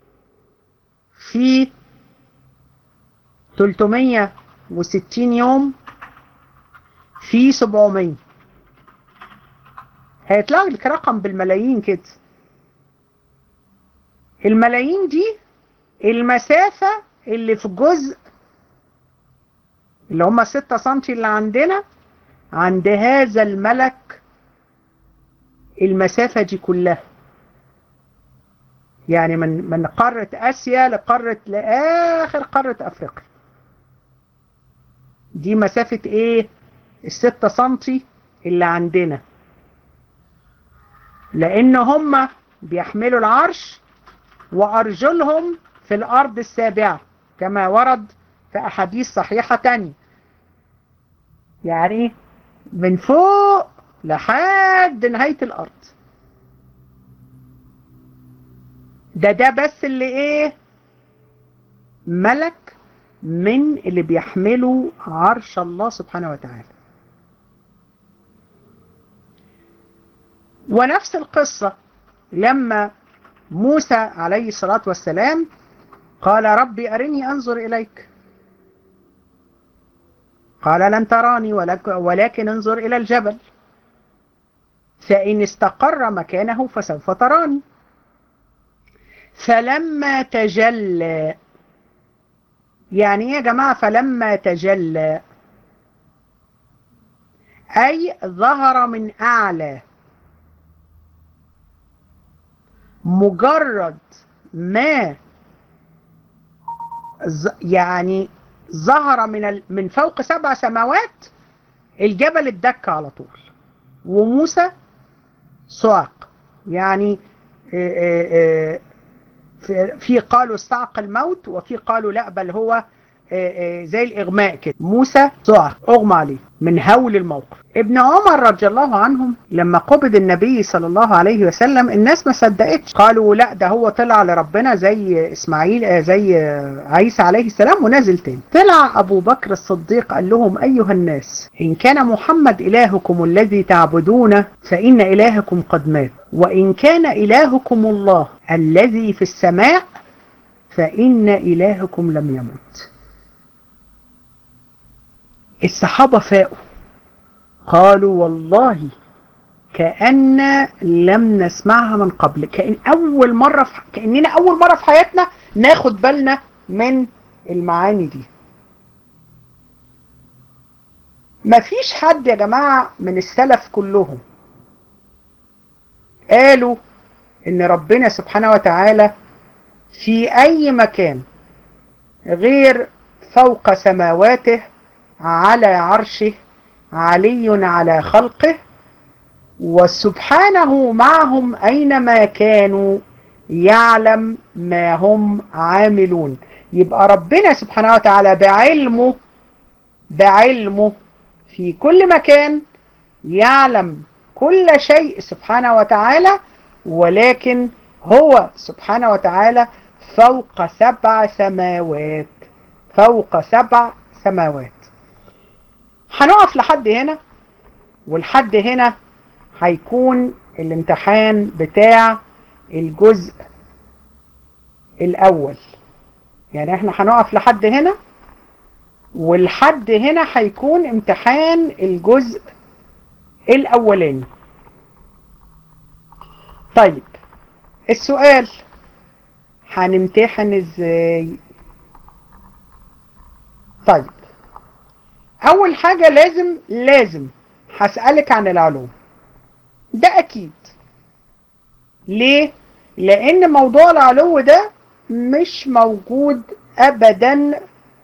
في ثلاثمائة وستين يوم في سبعمية، هيطلع لك رقم بالملايين كده. الملايين دي المسافة اللي في الجزء اللي هم ستة سنتي اللي عندنا، عند هذا الملك المسافة دي كلها، يعني من من قارة آسيا لقارة لآخر قارة أفريقيا. دي مسافة ايه؟ الستة سنتي اللي عندنا، لأن هم بيحملوا العرش وأرجلهم في الأرض السابعة كما ورد في أحاديث صحيحة تانية، يعني من فوق لحد نهاية الأرض. ده ده بس اللي ايه؟ ملك من اللي بيحملوا عرش الله سبحانه وتعالى. ونفس القصة لما موسى عليه الصلاة والسلام قال ربي أرني أنظر إليك، قال لن تراني ولكن انظر إلى الجبل فإن استقر مكانه فسوف تراني. فلما تجلى، يعني ايه يا جماعة فلما تجلى؟ أي ظهر من أعلى. مجرد ما يعني ظهر من من فوق سبع سماوات، الجبل اتدك على طول، وموسى صعق. يعني في قالوا استعق الموت، وفي قالوا لا بل هو زي الإغماء كده. موسى صعق، أغمى عليه من هول الموقف. ابن عمر رضي الله عنهم لما قبض النبي صلى الله عليه وسلم الناس ما صدقتش، قالوا لا ده هو طلع لربنا زي إسماعيل زي عيسى عليه السلام ونازل تاني. طلع أبو بكر الصديق قال لهم أيها الناس إن كان محمد إلهكم الذي تعبدونه فإن إلهكم قد مات، وإن كان إلهكم الله الذي في السماء فإن إلهكم لم يمت. الصحابة فاقوا قالوا والله كأن لم نسمعها من قبل، كأن أول مرة في كأننا أول مرة في حياتنا ناخد بالنا من المعاني دي. مفيش حد يا جماعة من السلف كلهم قالوا إن ربنا سبحانه وتعالى في أي مكان غير فوق سماواته على عرشه علي على خلقه وسبحانه معهم أينما كانوا يعلم ما هم عاملون. يبقى ربنا سبحانه وتعالى بعلمه بعلمه في كل مكان يعلم كل شيء سبحانه وتعالى، ولكن هو سبحانه وتعالى فوق سبع سماوات، فوق سبع سماوات. هنقف لحد هنا، والحد هنا هيكون الامتحان بتاع الجزء الأول. يعني احنا هنقف لحد هنا، والحد هنا هيكون امتحان الجزء الأولاني. طيب السؤال هنمتحن ازاي؟ طيب أول حاجة لازم لازم هسألك عن العلوم، ده أكيد. ليه؟ لأن موضوع العلو ده مش موجود أبدا،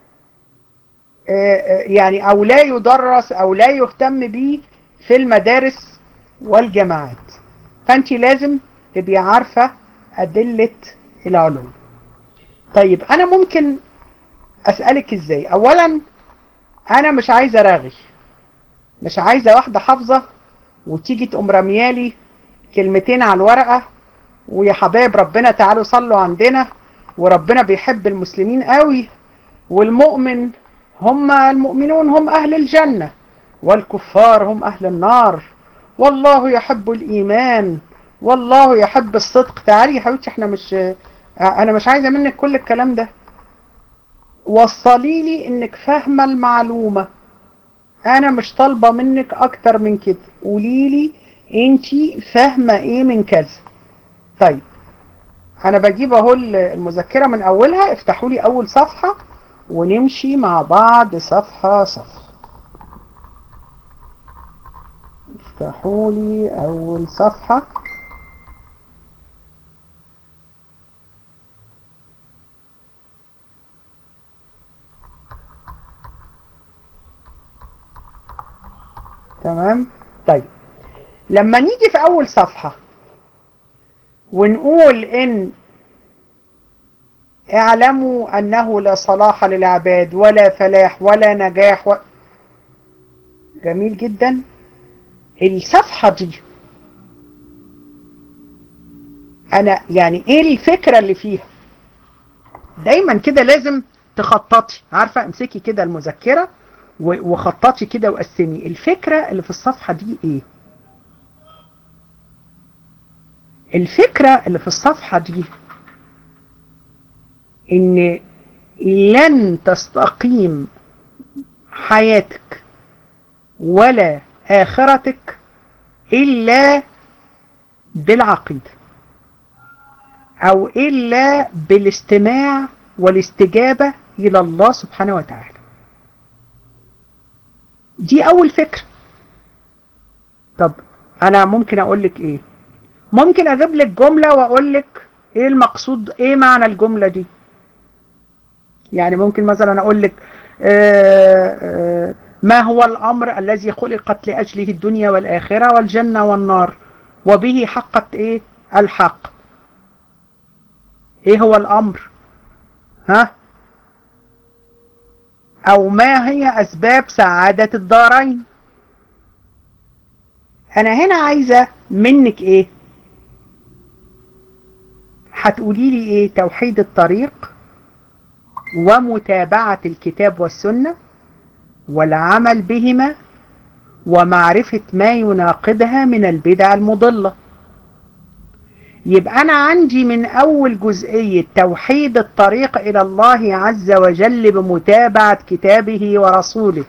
يعني أو لا يدرس أو لا يهتم به في المدارس والجامعات، فأنت لازم تبقي عارفة أدلة العلوم. طيب أنا ممكن أسألك إزاي؟ أولا أنا مش عايزة راغي، مش عايزة واحدة حافظة وتيجي تقوم رميالي كلمتين على الورقة ويا حبايب ربنا تعالوا صلوا عندنا وربنا بيحب المسلمين قوي والمؤمن هم المؤمنون هم أهل الجنة والكفار هم أهل النار والله يحب الإيمان والله يحب الصدق. تعالي يا حبيبتي احنا مش أنا مش عايزة منك كل الكلام ده، وصلي لي انك فاهمة المعلومة انا مش طالبة منك اكتر من كده، قوليلي انتي فاهمة ايه من كذا. طيب انا بجيب اهو المذكرة من اولها، افتحوا لي اول صفحة ونمشي مع بعض صفحة صفحة. افتحوا لي اول صفحة. تمام. طيب لما نيجي في اول صفحة ونقول ان اعلموا انه لا صلاح للعباد ولا فلاح ولا نجاح و... جميل جدا. الصفحة دي انا يعني ايه الفكرة اللي فيها؟ دايما كده لازم تخططي، عارفة، امسكي كده المذكرة وخططي كده وقسمي الفكرة اللي في الصفحة دي ايه. الفكرة اللي في الصفحة دي ان لن تستقيم حياتك ولا آخرتك إلا بالعقيدة، أو إلا بالاستماع والاستجابة إلى الله سبحانه وتعالى. دي أول فكرة. طب أنا ممكن أقول لك إيه؟ ممكن أجيب لك جملة وأقول لك إيه المقصود، إيه معنى الجملة دي. يعني ممكن مثلا أقول لك آآ آآ ما هو الأمر الذي خلقت لأجله الدنيا والآخرة والجنة والنار وبه حقت إيه الحق. إيه هو الأمر؟ ها؟ أو ما هي أسباب سعادة الدارين؟ أنا هنا عايزة منك إيه؟ هتقولي لي إيه؟ توحيد الطريق ومتابعة الكتاب والسنة والعمل بهما ومعرفة ما يناقضها من البدع المضلة. يبقى أنا عندي من أول جزئية توحيد الطريق إلى الله عز وجل بمتابعة كتابه ورسوله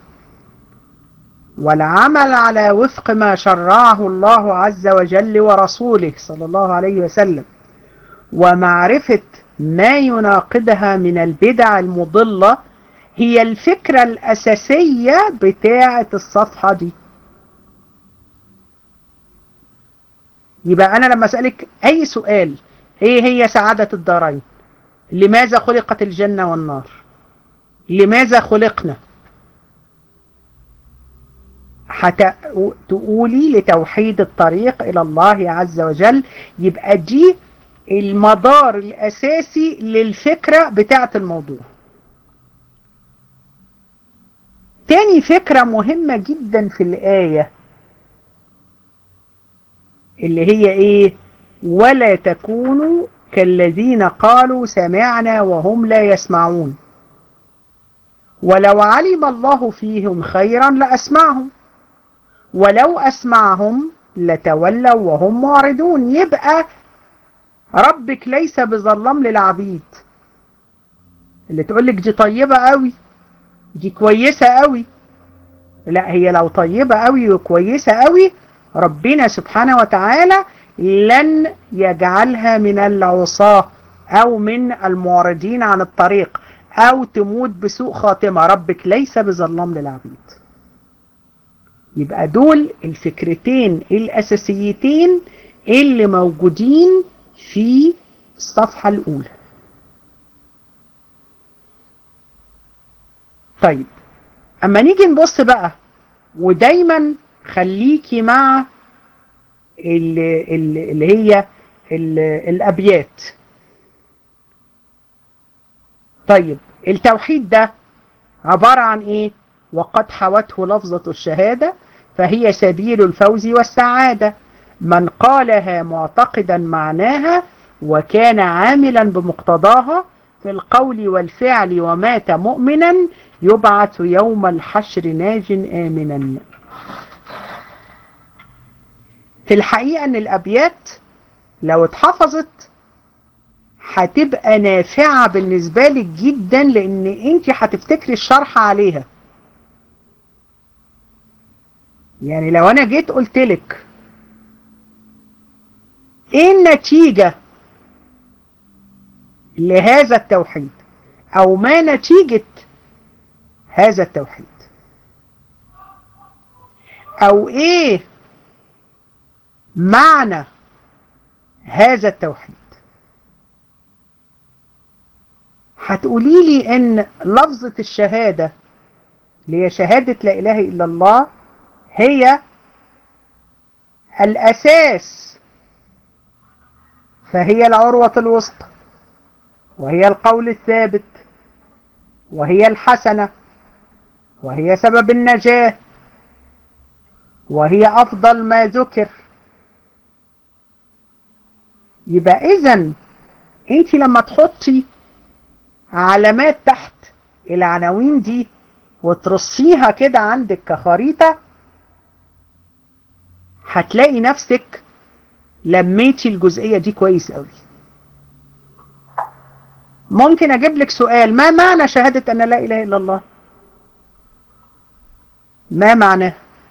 والعمل على وفق ما شرعه الله عز وجل ورسوله صلى الله عليه وسلم ومعرفة ما يناقضها من البدع المضلة، هي الفكرة الأساسية بتاعة الصفحة دي. يبقى أنا لما أسألك أي سؤال، إيه هي سعادة الدارين؟ لماذا خلقت الجنة والنار؟ لماذا خلقنا؟ هتقولي لتوحيد الطريق إلى الله عز وجل. يبقى دي المدار الأساسي للفكرة بتاعة الموضوع. تاني فكرة مهمة جدا في الآية اللي هي إيه؟ ولا تكونوا كالذين قالوا سمعنا وهم لا يسمعون ولو علم الله فيهم خيرا لأسمعهم ولو أسمعهم لتولوا وهم معرضون. يبقى ربك ليس بظلام للعبيد. اللي تقولك دي طيبة قوي، دي كويسة قوي، لا، هي لو طيبة قوي وكويسة قوي ربنا سبحانه وتعالى لن يجعلها من العصاة أو من المعرضين عن الطريق أو تموت بسوء خاتمة. ربك ليس بظلام للعبيد. يبقى دول الفكرتين الأساسيتين اللي موجودين في الصفحة الأولى. طيب أما نيجي نبص بقى، ودايما خليكي مع اللي, اللي هي اللي الأبيات. طيب التوحيد ده عبارة عن إيه؟ وقد حوته لفظة الشهادة فهي سبيل الفوز والسعادة. من قالها معتقدا معناها وكان عاملا بمقتضاها في القول والفعل ومات مؤمنا يبعث يوم الحشر ناج آمنا. في الحقيقة ان الأبيات لو اتحفظت هتبقى نافعة بالنسبة لك جدا، لان انت هتفتكري الشرح عليها. يعني لو انا جيت قلت لك ايه النتيجة لهذا التوحيد او ما نتيجة هذا التوحيد او ايه معنى هذا التوحيد، هتقولي لي ان لفظة الشهادة اللي هي شهادة لا اله الا الله هي الاساس، فهي العروة الوسطى، وهي القول الثابت، وهي الحسنة، وهي سبب النجاة، وهي أفضل ما ذكر. يبقى إذن أنت لما تحطي علامات تحت العناوين دي وترصيها كده عندك كخريطة، هتلاقي نفسك لميتي الجزئية دي كويس قوي. ممكن أجيب لك سؤال: ما معنى شهادة أن لا إله إلا الله؟ ما معناه؟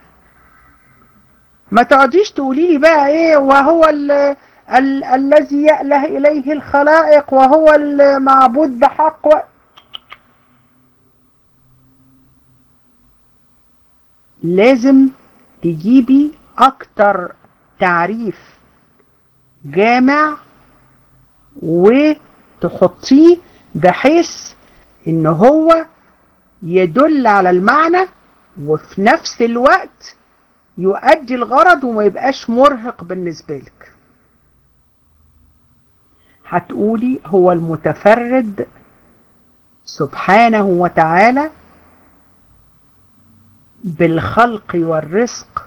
ما تقعديش تقولي لي بقى ايه وهو ال ال الذي يأله إليه الخلائق وهو المعبود بحق و... لازم تجيبي أكتر تعريف جامع وتحطيه بحيث إن هو يدل على المعنى وفي نفس الوقت يؤدي الغرض وما يبقاش مرهق بالنسبة لك. هتقولي هو المتفرد سبحانه وتعالى بالخلق والرزق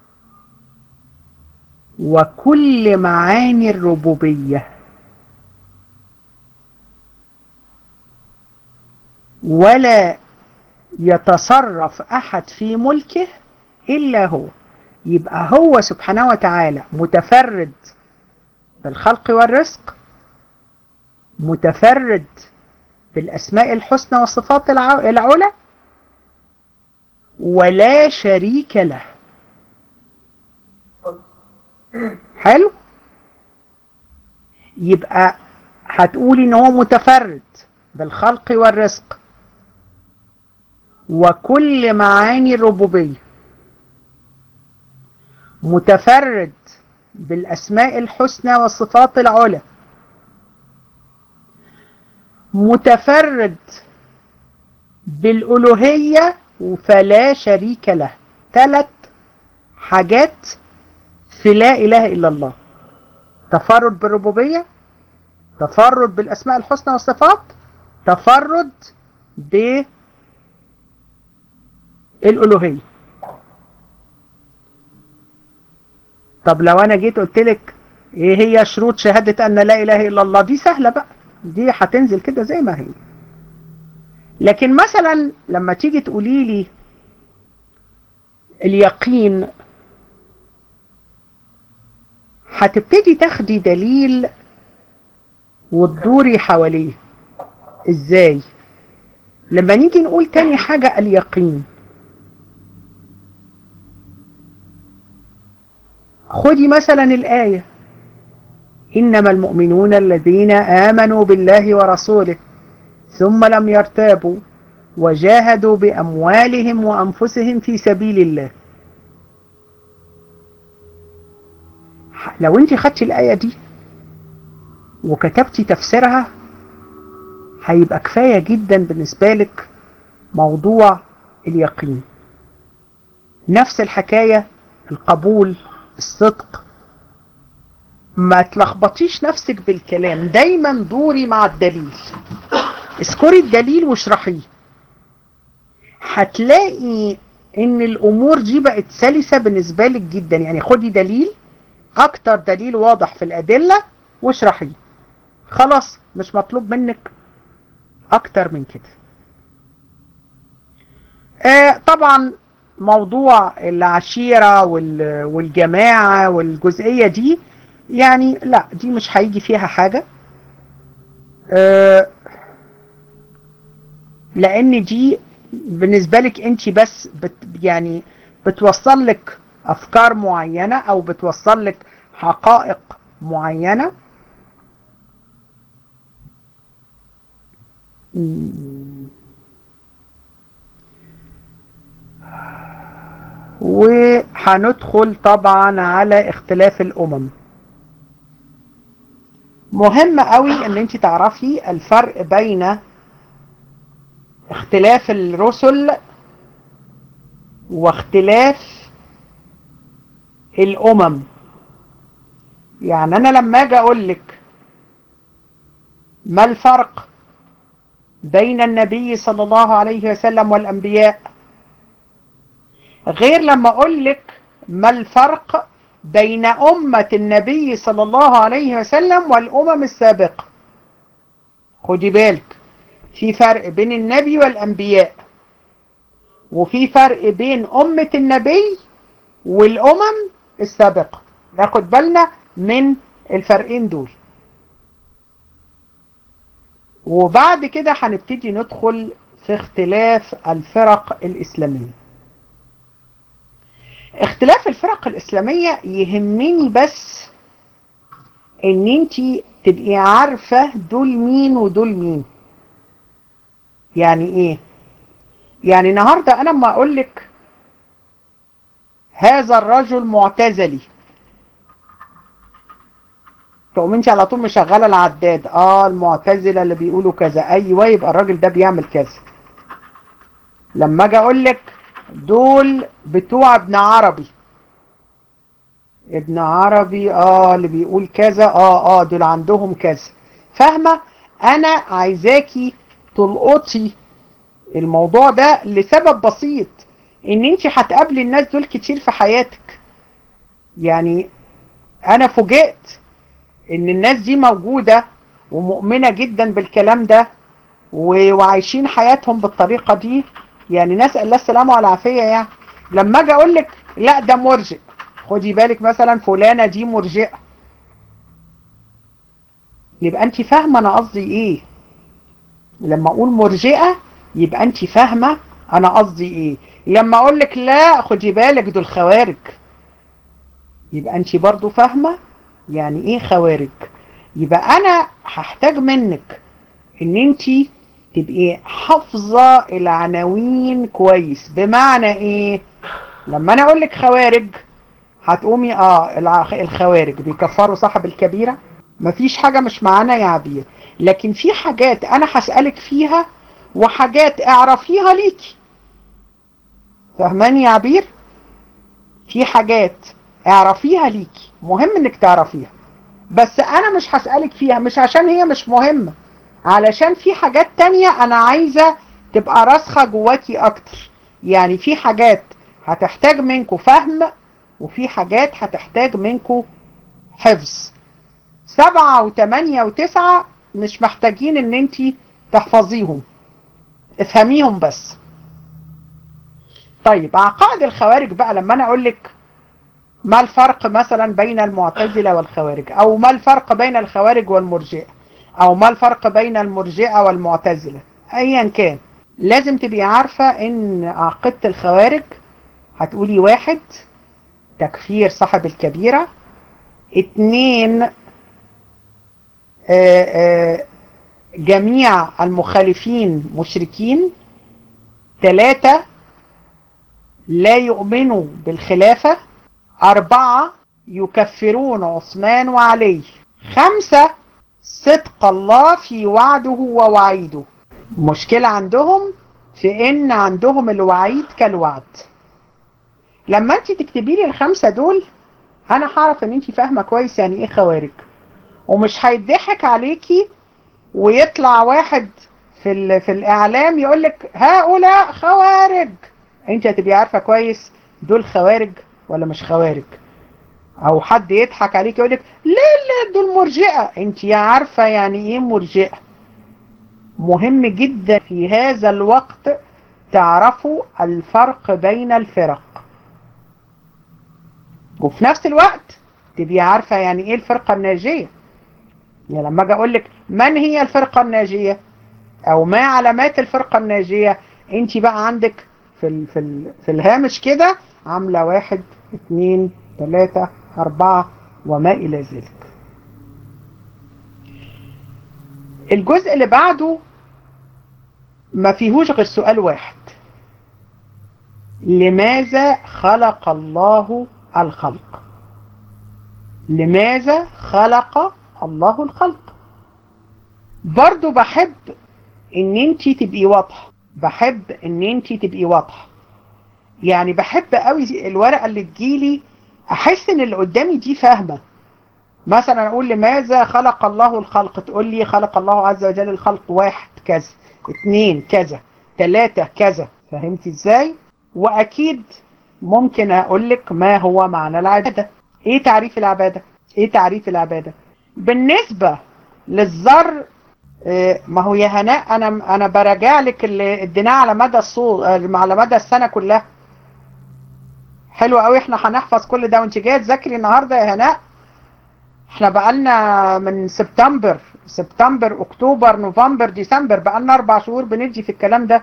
وكل معاني الربوبية، ولا يتصرف أحد في ملكه إلا هو. يبقى هو سبحانه وتعالى متفرد بالخلق والرزق، متفرد بالأسماء الحسنى والصفات العلى، ولا شريك له. حلو؟ يبقى هتقولي ان هو متفرد بالخلق والرزق وكل معاني الربوبية، متفرد بالأسماء الحسنى والصفات العلى، متفرد بالألوهية فلا شريك له. ثلاث حاجات في لا إله إلا الله: تفرد بالربوبية، تفرد بالأسماء الحسنى والصفات، تفرد بالألوهية. طب لو أنا جيت قلت لك إيه هي شروط شهادة أن لا إله إلا الله؟ دي سهلة بقى، دي هتنزل كده زي ما هي. لكن مثلا لما تيجي تقولي لي اليقين، هتبتدي تاخدي دليل وتدوري حواليه. ازاي؟ لما نيجي نقول تاني حاجة اليقين، خدي مثلا الآية: إنما المؤمنون الذين آمنوا بالله ورسوله ثم لم يرتابوا وجاهدوا بأموالهم وأنفسهم في سبيل الله. لو انت خدتي الآية دي وكتبتي تفسيرها هيبقى كفاية جدا بالنسبة لك موضوع اليقين. نفس الحكاية القبول، الصدق. ما تلخبطيش نفسك بالكلام، دايما دوري مع الدليل، اذكري الدليل واشرحيه. هتلاقي ان الامور دي بقت سلسة بالنسبة لك جدا. يعني خدي دليل، اكتر دليل واضح في الادلة، واشرحيه. خلاص، مش مطلوب منك اكتر من كده. آه طبعا موضوع العشيرة والجماعة والجزئية دي، يعني لا، دي مش هيجي فيها حاجة. آه لان دي بالنسبة لك انت بس بت يعني بتوصل لك افكار معينة او بتوصل لك حقائق معينة. وهندخل طبعا على اختلاف الامم. مهم قوي ان انت تعرفي الفرق بين اختلاف الرسل واختلاف الامم. يعني انا لما اجي اقول لك ما الفرق بين النبي صلى الله عليه وسلم والانبياء، غير لما اقول لك ما الفرق بين امة النبي صلى الله عليه وسلم والامم السابقة. خدي بالك، في فرق بين النبي والانبياء، وفي فرق بين امة النبي والامم السابقة. ناخد بالنا من الفرقين دول، وبعد كده هنبتدي ندخل في اختلاف الفرق الإسلامية. اختلاف الفرق الإسلامية يهمني بس ان انتي تبقي عارفة دول مين ودول مين. يعني ايه؟ يعني النهاردة انا ما اقولك هذا الرجل معتزلي، تقوم انت على طول مشغله العداد، اه المعتزله اللي بيقولوا كذا، ايوه يبقى الراجل ده بيعمل كذا. لما اجي اقول لك دول بتوع ابن عربي، ابن عربي اه اللي بيقول كذا، اه اه دول عندهم كذا. فاهمه؟ انا عايزاكي تلقطي الموضوع ده لسبب بسيط، ان انت هتقابلي الناس دول كتير في حياتك. يعني انا فوجئت ان الناس دي موجودة ومؤمنة جدا بالكلام ده وعايشين حياتهم بالطريقة دي. يعني نسأل الله السلامة والعافية. يعني لما اجي اقول لك لا ده مرجئ، خدي بالك مثلا فلانة دي مرجئة، يبقى انت فاهمة انا قصدي ايه. لما اقول مرجئة يبقى انت فاهمة انا قصدي ايه. لما اقول لك لا خدي بالك دول خوارج، يبقى انت برضو فاهمة يعني ايه خوارج. يبقى انا هحتاج منك ان انت تبقي حافظة العناوين كويس. بمعنى ايه؟ لما انا اقول لك خوارج هتقومي اه الخوارج بيكفروا صاحب الكبيرة. مفيش حاجة مش معانا يا عبير، لكن في حاجات انا هسألك فيها وحاجات اعرفيها ليكي. فاهماني يا عبير؟ في حاجات اعرفيها ليكي، مهم انك تعرفيها، بس انا مش هسألك فيها مش عشان هي مش مهمة، علشان في حاجات تانية انا عايزة تبقى راسخة جواكي اكتر. يعني في حاجات هتحتاج منكو فهم، وفي حاجات هتحتاج منكو حفظ. سبعة وثمانية وتسعة مش محتاجين ان انتي تحفظيهم، افهميهم بس. طيب عقائد الخوارج بقى، لما انا اقولك ما الفرق مثلا بين المعتزلة والخوارج، او ما الفرق بين الخوارج والمرجئة، او ما الفرق بين المرجئة والمعتزلة، ايا كان لازم تبقي عارفة ان عقيدة الخوارج هتقولي واحد تكفير صاحب الكبيرة، اتنين آآ آآ جميع المخالفين مشركين، تلاتة لا يؤمنوا بالخلافة، أربعة يكفرون عثمان وعلي، خمسة صدق الله في وعده ووعيده. مشكلة عندهم في ان عندهم الوعيد كالوعد. لما انت تكتبي لي الخمسة دول انا هعرف ان انت فاهمة كويس يعني ايه خوارج، ومش هيضحك عليكي ويطلع واحد في ال... في الاعلام يقولك هؤلاء خوارج. انت هتبقي عارفة كويس دول خوارج ولا مش خوارج. او حد يضحك عليك يقولك لا لا دول مرجئة، انت عارفة يعني ايه مرجئة. مهم جدا في هذا الوقت تعرفوا الفرق بين الفرق، وفي نفس الوقت تبقي عارفة يعني ايه الفرقة الناجية. يعني لما اجي اقول لك من هي الفرقة الناجية او ما علامات الفرقة الناجية، انت بقى عندك في ال في ال في الهامش كده عاملة واحد اتنين تلاتة اربعة وما الى ذلك. الجزء اللي بعده ما فيهوش غير سؤال واحد: لماذا خلق الله الخلق؟ لماذا خلق الله الخلق؟ برضو بحب ان انتي تبقي واضحة، بحب ان انتي تبقي واضحة. يعني بحب قوي الورقة اللي تجيلي احس ان اللي قدامي دي فاهمة. مثلا اقول لماذا خلق الله الخلق، تقول لي خلق الله عز وجل الخلق واحد كذا، اتنين كذا، تلاتة كذا. فهمتي ازاي؟ واكيد ممكن اقول لك ما هو معنى العبادة، ايه تعريف العبادة، ايه تعريف العبادة. بالنسبة للذر، ما هو يا هناء انا انا براجع لك اللي اديناه على مدى الصوت على مدى السنة كلها. حلو قوي، احنا هنحفظ كل ده وانت جايه تذاكري النهارده يا هناء. احنا بقالنا من سبتمبر سبتمبر اكتوبر نوفمبر ديسمبر، بقالنا اربع شهور بندي في الكلام ده.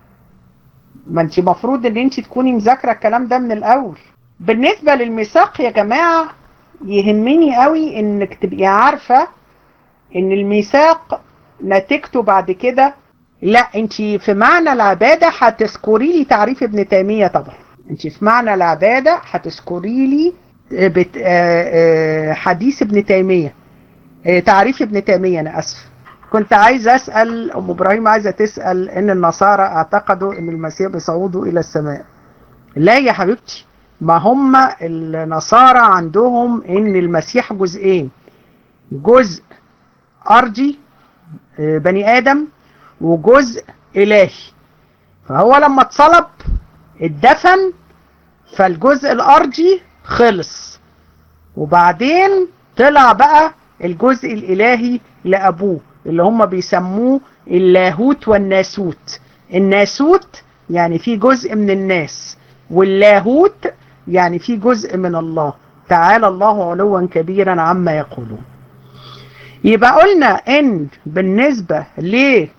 ما انت مفروض ان انت تكوني مذاكره الكلام ده من الاول. بالنسبه للميثاق يا جماعه، يهمني قوي انك تبقي عارفه ان الميثاق نتيجته بعد كده. لا، انت في معنى العباده هتذكري لي تعريف ابن تيميه. طبعا انت في معنى العباده هتذكري لي بت... حديث ابن تيميه، تعريف ابن تيميه. انا اسف، كنت عايز اسال ام ابراهيم، عايزه تسال ان النصارى اعتقدوا ان المسيح بيصعدوا الى السماء. لا يا حبيبتي، ما هم النصارى عندهم ان المسيح جزئين: جزء ارضي بني ادم، وجزء الهي. فهو لما اتصلب اتدفن، فالجزء الارضي خلص، وبعدين طلع بقى الجزء الالهي لابوه اللي هم بيسموه اللاهوت والناسوت. الناسوت يعني في جزء من الناس، واللاهوت يعني في جزء من الله. تعالى الله علوا كبيرا عما يقولون. يبقى قلنا ان بالنسبة ل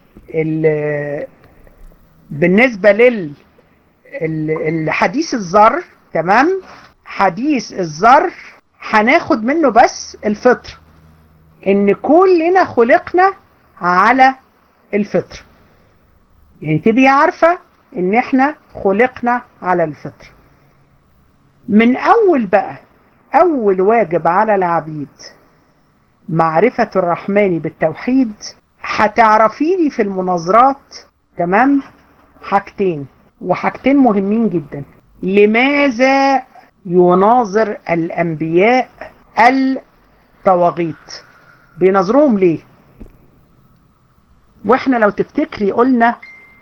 بالنسبة لل الحديث الذر، تمام، حديث الذر هناخد منه بس الفطر، ان كلنا خلقنا على الفطر. يعني تبقي عارفة ان احنا خلقنا على الفطر. من اول بقى اول واجب على العبيد معرفة الرحمن بالتوحيد. هتعرفي لي في المناظرات، تمام، حاجتين، وحاجتين مهمين جدا. لماذا يناظر الانبياء الطواغيت؟ بيناظروهم ليه؟ واحنا لو تفتكري قلنا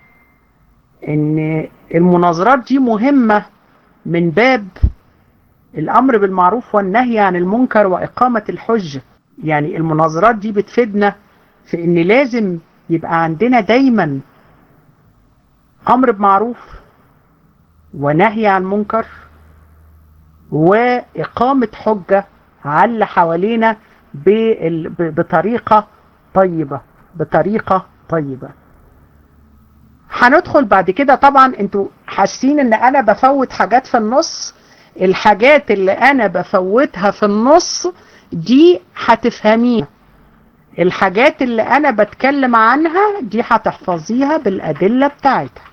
ان المناظرات دي مهمة من باب الامر بالمعروف والنهي عن المنكر واقامة الحجة. يعني المناظرات دي بتفيدنا في ان لازم يبقى عندنا دايما امر بمعروف ونهي عن منكر واقامة حجة على اللي حوالينا بطريقة طيبة بطريقة طيبة. هندخل بعد كده. طبعا انتوا حاسين ان انا بفوت حاجات في النص. الحاجات اللي انا بفوتها في النص دي هتفهميها. الحاجات اللي انا بتكلم عنها دي هتحفظيها بالادلة بتاعتها.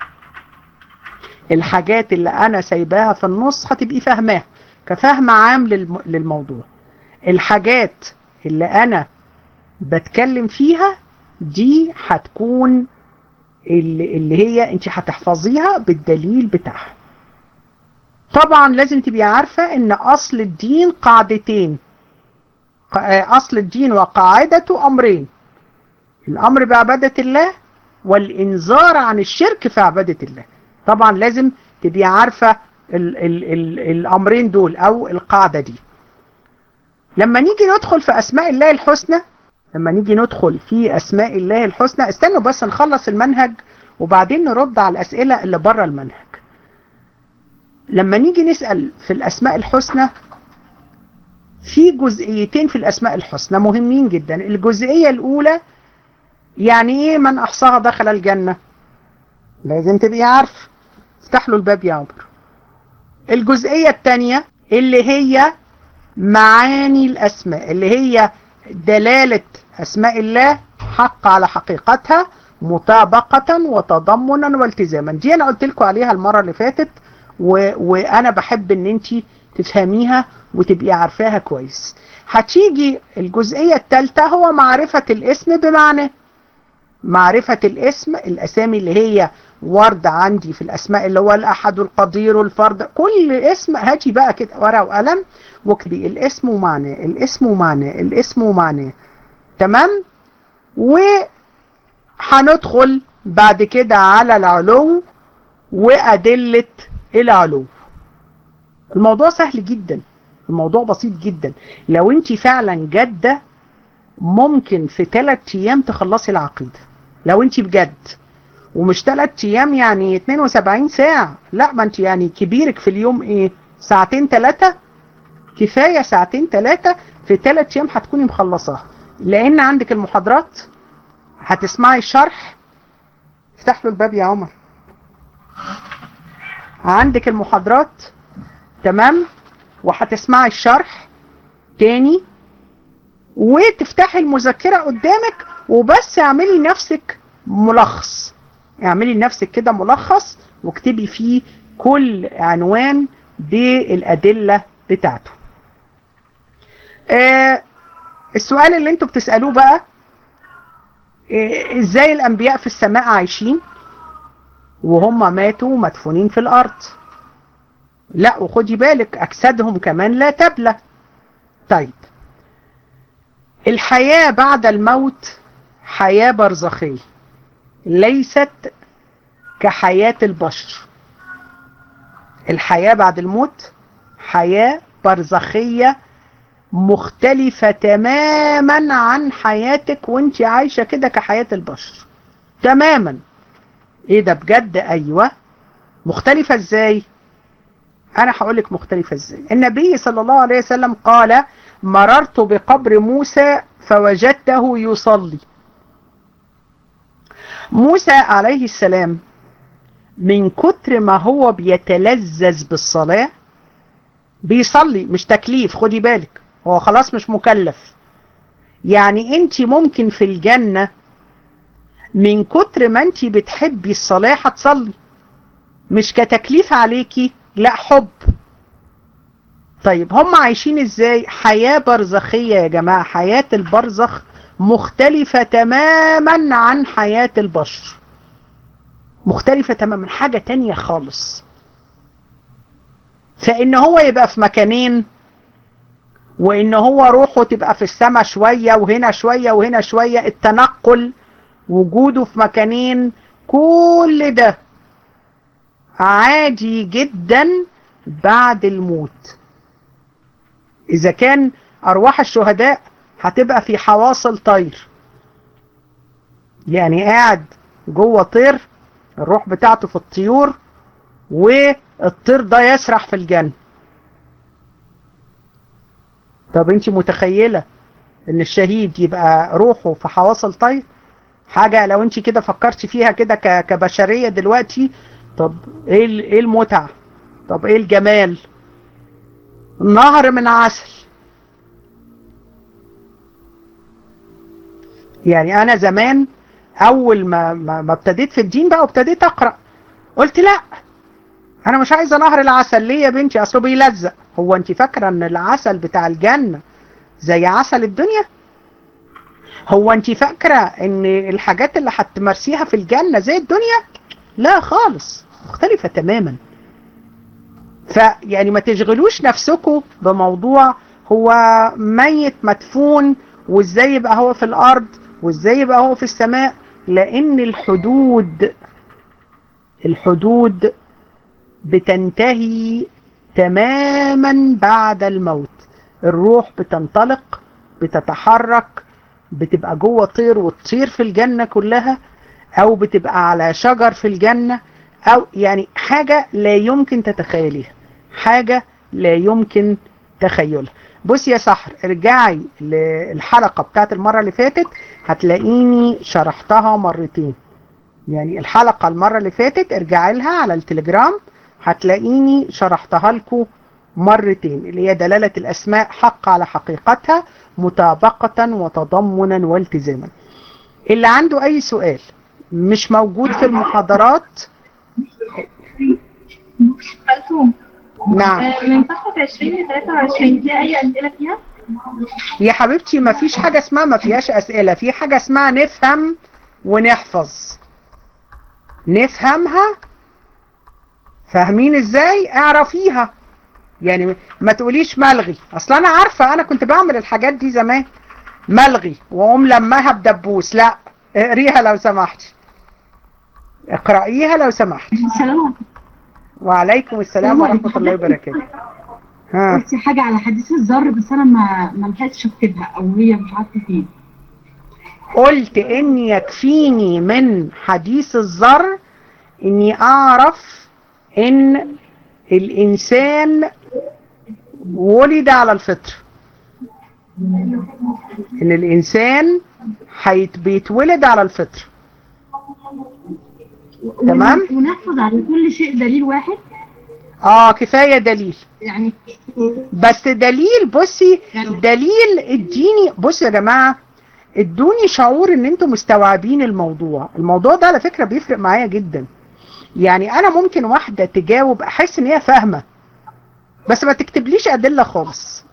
الحاجات اللي انا سايباها في النص هتبقي فاهماها كفهم عام للموضوع. الحاجات اللي انا بتكلم فيها دي هتكون اللي, اللي هي انت هتحفظيها بالدليل بتاعها. طبعا لازم تبقي عارفة ان اصل الدين قاعدتين. اصل الدين وقاعدته امرين: الامر بعبادة الله والانذار عن الشرك في عبادة الله. طبعا لازم تبقي عارفة ال ال ال الامرين دول او القاعدة دي. لما نيجي ندخل في اسماء الله الحسنى لما نيجي ندخل في اسماء الله الحسنى استنوا بس نخلص المنهج وبعدين نرد على الاسئلة اللي بره المنهج. لما نيجي نسأل في الاسماء الحسنى في جزئيتين في الاسماء الحسنى مهمين جدا. الجزئية الاولى يعني ايه من احصاها دخل الجنة؟ لازم تبقي عارف. افتح له الباب يا عمر. الجزئية الثانية اللي هي معاني الأسماء، اللي هي دلالة أسماء الله حق على حقيقتها مطابقة وتضمنا والتزاما. دي أنا قلت لكم عليها المرة اللي فاتت، و... وأنا بحب إن أنت تفهميها وتبقي عارفاها كويس. هتيجي الجزئية الثالثة، هو معرفة الاسم بمعنى معرفة الاسم، الأسامي اللي هي ورد عندي في الأسماء، اللي هو الأحد والقدير والفرد، كل اسم هاتي بقى كده ورقة وقلم واكتبي الاسم ومعناه، الاسم ومعناه، الاسم ومعناه. تمام؟ وهندخل بعد كده على العلو وأدلة العلو. الموضوع سهل جدا، الموضوع بسيط جدا. لو انت فعلا جادة ممكن في ثلاث ايام تخلصي العقيدة، لو انت بجد، ومش ثلاث ايام يعني اثنين وسبعين ساعة، لا، ما انت يعني كبيرك في اليوم ايه، ساعتين ثلاثة، كفاية ساعتين ثلاثة، في ثلاث ايام هتكوني مخلصاها. لان عندك المحاضرات، هتسمعي الشرح، افتح له الباب يا عمر، عندك المحاضرات، تمام، وهتسمعي الشرح تاني، وتفتحي المذكرة قدامك، وبس اعملي نفسك ملخص، اعملي لنفسك كده ملخص واكتبي فيه كل عنوان بالأدلة بتاعته. آه السؤال اللي انتوا بتسألوه بقى، آه ازاي الأنبياء في السماء عايشين وهم ماتوا مدفونين في الأرض؟ لا، وخدي بالك أجسادهم كمان لا تبلى. طيب، الحياة بعد الموت حياة برزخية، ليست كحياة البشر. الحياة بعد الموت حياة برزخية مختلفة تماما عن حياتك وانت عايشة كده كحياة البشر تماما. ايه ده بجد؟ ايوه، مختلفة ازاي؟ انا هقولك مختلفة ازاي. النبي صلى الله عليه وسلم قال: مررت بقبر موسى فوجدته يصلي. موسى عليه السلام من كتر ما هو بيتلذذ بالصلاة بيصلي، مش تكليف، خدي بالك، هو خلاص مش مكلف. يعني انت ممكن في الجنة من كتر ما انت بتحبي الصلاة هتصلي، مش كتكليف عليكي، لا، حب. طيب هم عايشين ازاي؟ حياة برزخية يا جماعة. حياة البرزخ مختلفة تماما عن حياة البشر، مختلفة تماما، حاجة تانية خالص. فإن هو يبقى في مكانين، وإن هو روحه تبقى في السماء شوية وهنا شوية وهنا شوية، التنقل، وجوده في مكانين، كل ده عادي جدا بعد الموت. إذا كان أرواح الشهداء هتبقى في حواصل طير، يعني قاعد جوه طير، الروح بتاعته في الطيور، والطير ده يسرح في الجنة. طب انت متخيلة ان الشهيد يبقى روحه في حواصل طير؟ حاجة لو انت كده فكرت فيها كده كبشرية دلوقتي، طب ايه ايه المتعة؟ طب ايه الجمال؟ نهر من عسل. يعني انا زمان اول ما ما ابتديت في الدين بقى وابتديت اقرأ، قلت لا، انا مش عايزه نهر العسل. ليه يا بنتي؟ اصله بيلزق. هو انت فاكره ان العسل بتاع الجنة زي عسل الدنيا؟ هو انت فاكره ان الحاجات اللي هتمارسيها في الجنة زي الدنيا؟ لا خالص، مختلفة تماما. فيعني ما تشغلوش نفسكم بموضوع هو ميت مدفون وازاي يبقى هو في الارض وازاي يبقى هو في السماء، لان الحدود الحدود بتنتهي تماما بعد الموت. الروح بتنطلق، بتتحرك، بتبقى جوه طير وتطير في الجنة كلها، او بتبقى على شجر في الجنة، او يعني حاجة لا يمكن تتخيليها، حاجة لا يمكن تخيلها. بصي يا سحر، ارجعي للحلقة بتاعت المرة اللي فاتت، هتلاقيني شرحتها مرتين. يعني الحلقة المرة اللي فاتت ارجعي لها على التليجرام، هتلاقيني شرحتها لكم مرتين، اللي هي دلالة الأسماء حق على حقيقتها مطابقة وتضمنا والتزاما. اللي عنده أي سؤال مش موجود في المحاضرات. نعم. من صفحة عشرين ل ثلاثة وعشرين في أي أسئلة فيها؟ يا حبيبتي ما فيش حاجة اسمها ما فيهاش أسئلة، في حاجة اسمها نفهم ونحفظ. نفهمها، فاهمين ازاي؟ اعرفيها. يعني ما تقوليش ملغي، اصل انا عارفة، انا كنت بعمل الحاجات دي زمان، ملغي واقوم لماها بدبوس. لا، اقريها لو سمحتي، اقرأيها لو سمحتي. السلام وعليكم السلام ورحمة الله وبركاته. ها، قلتي حاجة على حديث الذر بس انا ما ما لحقتش اكتبها، او هي مش عارفة فين. قلت ان يكفيني من حديث الذر اني اعرف ان الانسان ولد على الفطر، ان الانسان حيت بيتولد على الفطر. تمام. ونحفظ على كل شيء دليل واحد. اه كفاية دليل يعني بس دليل. بصي دليل اديني، بصي يا جماعة ادوني شعور ان انتم مستوعبين الموضوع. الموضوع ده على فكرة بيفرق معايا جدا. يعني انا ممكن واحدة تجاوب احس ان هي فاهمة بس ما تكتبليش ادلة خالص،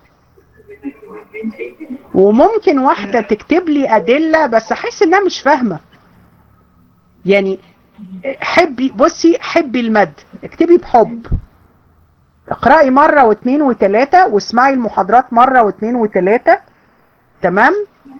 وممكن واحدة تكتب لي ادلة بس احس انها مش فاهمة. يعني حبي، بصي حبي المد، اكتبي بحب، اقرأي مرة واثنين وثلاثة واسمعي المحاضرات مرة واثنين وثلاثة. تمام.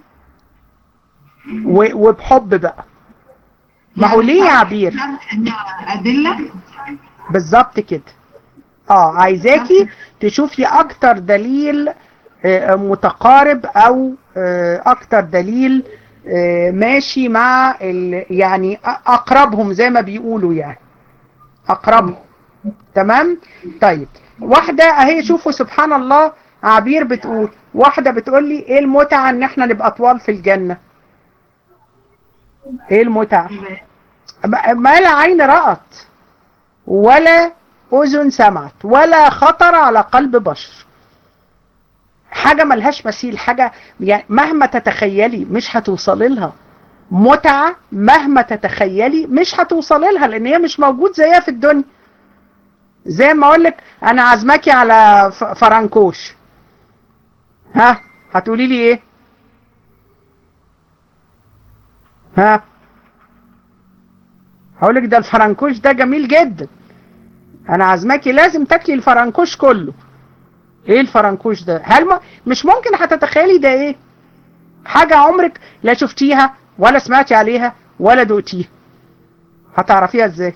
وبحب بقى. ما هو ليه يا عبير؟ أدلة بالظبط كده. اه عايزاكي تشوفي اكتر دليل متقارب او اكتر دليل ماشي مع يعني اقربهم زي ما بيقولوا، يعني اقربهم. تمام. طيب واحدة اهي، شوفوا سبحان الله، عبير بتقول، واحدة بتقول لي ايه المتعة ان احنا نبقى طوال في الجنة؟ ايه المتعة؟ ما لا عين رأت ولا اذن سمعت ولا خطر على قلب بشر. حاجة ملهاش مثيل، حاجة يعني مهما تتخيلي مش هتوصلي لها. متعة مهما تتخيلي مش هتوصلي لها، لان هي مش موجود زيها في الدنيا. زي ما اقول لك انا عازماكي على فرنكوش، ها هتقولي لي ايه؟ ها هقول لك ده الفرنكوش ده جميل جدا، انا عازماكي لازم تاكلي الفرنكوش كله. ايه الفرنكوش ده؟ هل ما مش ممكن هتتخيلي ده ايه؟ حاجة عمرك لا شفتيها ولا سمعتي عليها ولا دقتيها، هتعرفيها ازاي؟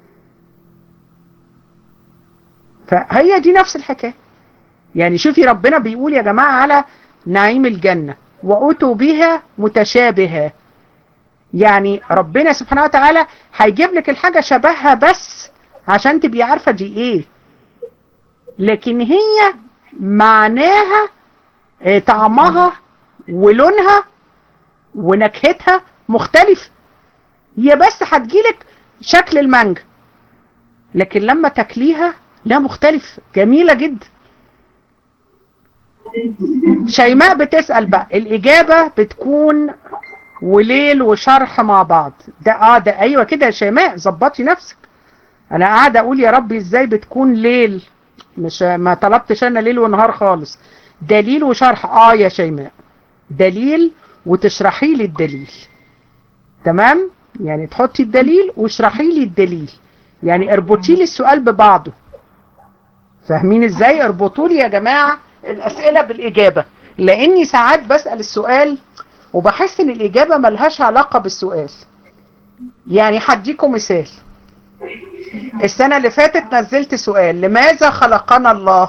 فهي دي نفس الحكاية. يعني شوفي ربنا بيقول يا جماعة على نعيم الجنة وأتوا بها متشابهة. يعني ربنا سبحانه وتعالى هيجيب لك الحاجة شبهها بس عشان تبقي عارفة دي ايه، لكن هي معناها طعمها ولونها ونكهتها مختلف. هي بس هتجيلك شكل المانجا، لكن لما تاكليها لا مختلف، جميلة جدا. شيماء بتسأل بقى، الإجابة بتكون وليل وشرح مع بعض. ده اه ده ايوه كده يا شيماء، ظبطي نفسك. انا قاعده اقول يا ربي ازاي بتكون ليل، مش ما طلبتش انا ليل ونهار خالص. دليل وشرح. اه يا شيماء دليل وتشرحي لي الدليل. تمام. يعني تحطي الدليل واشرحي لي الدليل، يعني اربطي لي السؤال ببعضه. فاهمين ازاي؟ اربطوا لي يا جماعه الاسئله بالاجابه، لاني ساعات بسال السؤال وبحس ان الاجابه ملهاش علاقه بالسؤال. يعني هديكم مثال. السنه اللي فاتت نزلت سؤال، لماذا خلقنا الله؟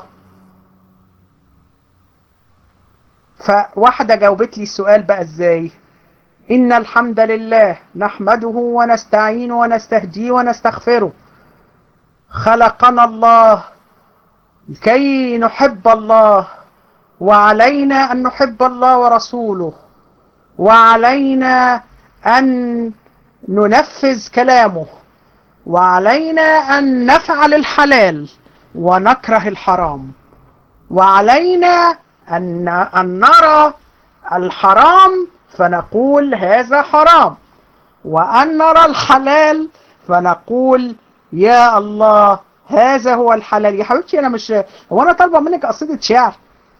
فواحده جاوبت لي السؤال بقى ازاي؟ ان الحمد لله نحمده ونستعينه ونستهديه ونستغفره، خلقنا الله كي نحب الله، وعلينا ان نحب الله ورسوله، وعلينا أن ننفذ كلامه، وعلينا أن نفعل الحلال ونكره الحرام، وعلينا أن, أن نرى الحرام فنقول هذا حرام، وأن نرى الحلال فنقول يا الله هذا هو الحلال. يا حبيبتي أنا مش هو أنا طالبة منك قصيدة شعر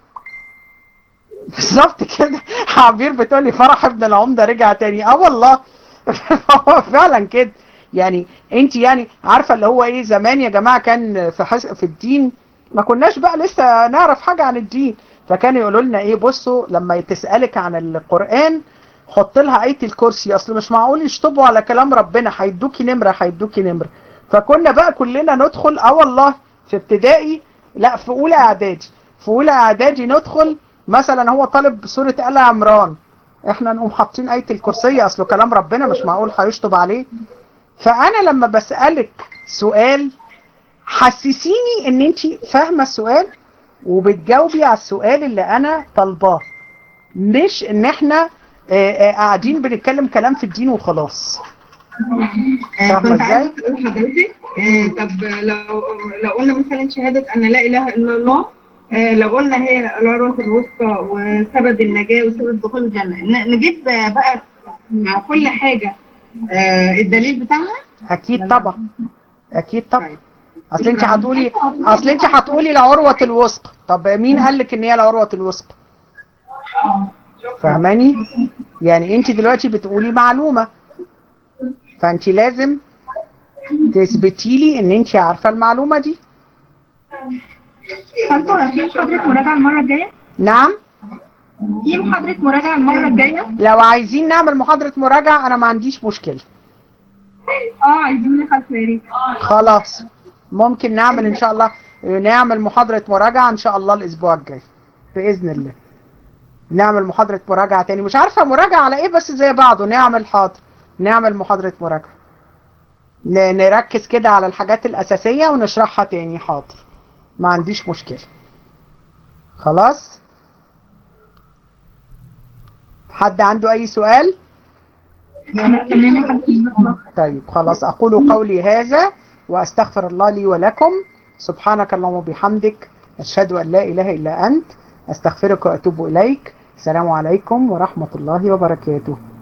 بالظبط كده. عبير بتقول لي فرح ابن العمدة رجع تاني. اه والله هو فعلا كده. يعني انت يعني عارفه اللي هو ايه، زمان يا جماعه كان في حس... في الدين ما كناش بقى لسه نعرف حاجه عن الدين، فكانوا يقولوا لنا ايه، بصوا لما تسالك عن القران حط لها ايه الكرسي، اصل مش معقول يشطبوا على كلام ربنا، هيدوكي نمره هيدوكي نمره. فكنا بقى كلنا ندخل اه والله في ابتدائي، لا في اولى اعدادي، في اولى اعدادي ندخل مثلا هو طالب سوره ال عمران، احنا نقوم حاطين ايه الكرسي اصله كلام ربنا مش معقول هيشطب عليه. فانا لما بسالك سؤال حسسيني ان انت فاهمه السؤال وبتجاوبي على السؤال اللي انا طالباه، مش ان احنا آه، آه، قاعدين بنتكلم كلام في الدين وخلاص. آه، فاهمه كنت عايزه ازاي؟ اسال حضرتك آه، طب لو لو قلنا مثلا شهاده ان لا اله الا الله، آه، لو قلنا هي العروة الوسطى وسبب النجاه وسبب دخول الجنه، ن- نجيب آه، بقى مع كل حاجه آه، الدليل بتاعها؟ اكيد طبعا، اكيد طبعا. طيب اصل انت شكرا. هتقولي اصل انت هتقولي العروه الوثقى، طب مين قال لك ان هي العروه الوثقى؟ فاهماني؟ يعني انت دلوقتي بتقولي معلومه، فانت لازم تثبتي لي ان انت عارفه المعلومه دي. طب في محاضرة مراجعة المرة الجاية؟ نعم، في محاضرة مراجعة المرة الجاية؟ لو عايزين نعمل محاضره مراجعه انا ما عنديش مشكله. اه عايزين نخلص يا ريت. خلاص ممكن نعمل ان شاء الله، نعمل محاضره مراجعه ان شاء الله الاسبوع الجاي باذن الله. نعمل محاضره مراجعه تاني، مش عارفه مراجعه على ايه بس زي بعضه، نعمل حاضر نعمل محاضره مراجعه، ن- نركز كده على الحاجات الاساسيه ونشرحها تاني. حاضر ما عنديش مشكله. خلاص، حد عنده اي سؤال؟ طيب خلاص، اقول قولي هذا واستغفر الله لي ولكم. سبحانك اللهم وبحمدك، اشهد ان لا اله الا انت، استغفرك واتوب اليك. السلام عليكم ورحمه الله وبركاته.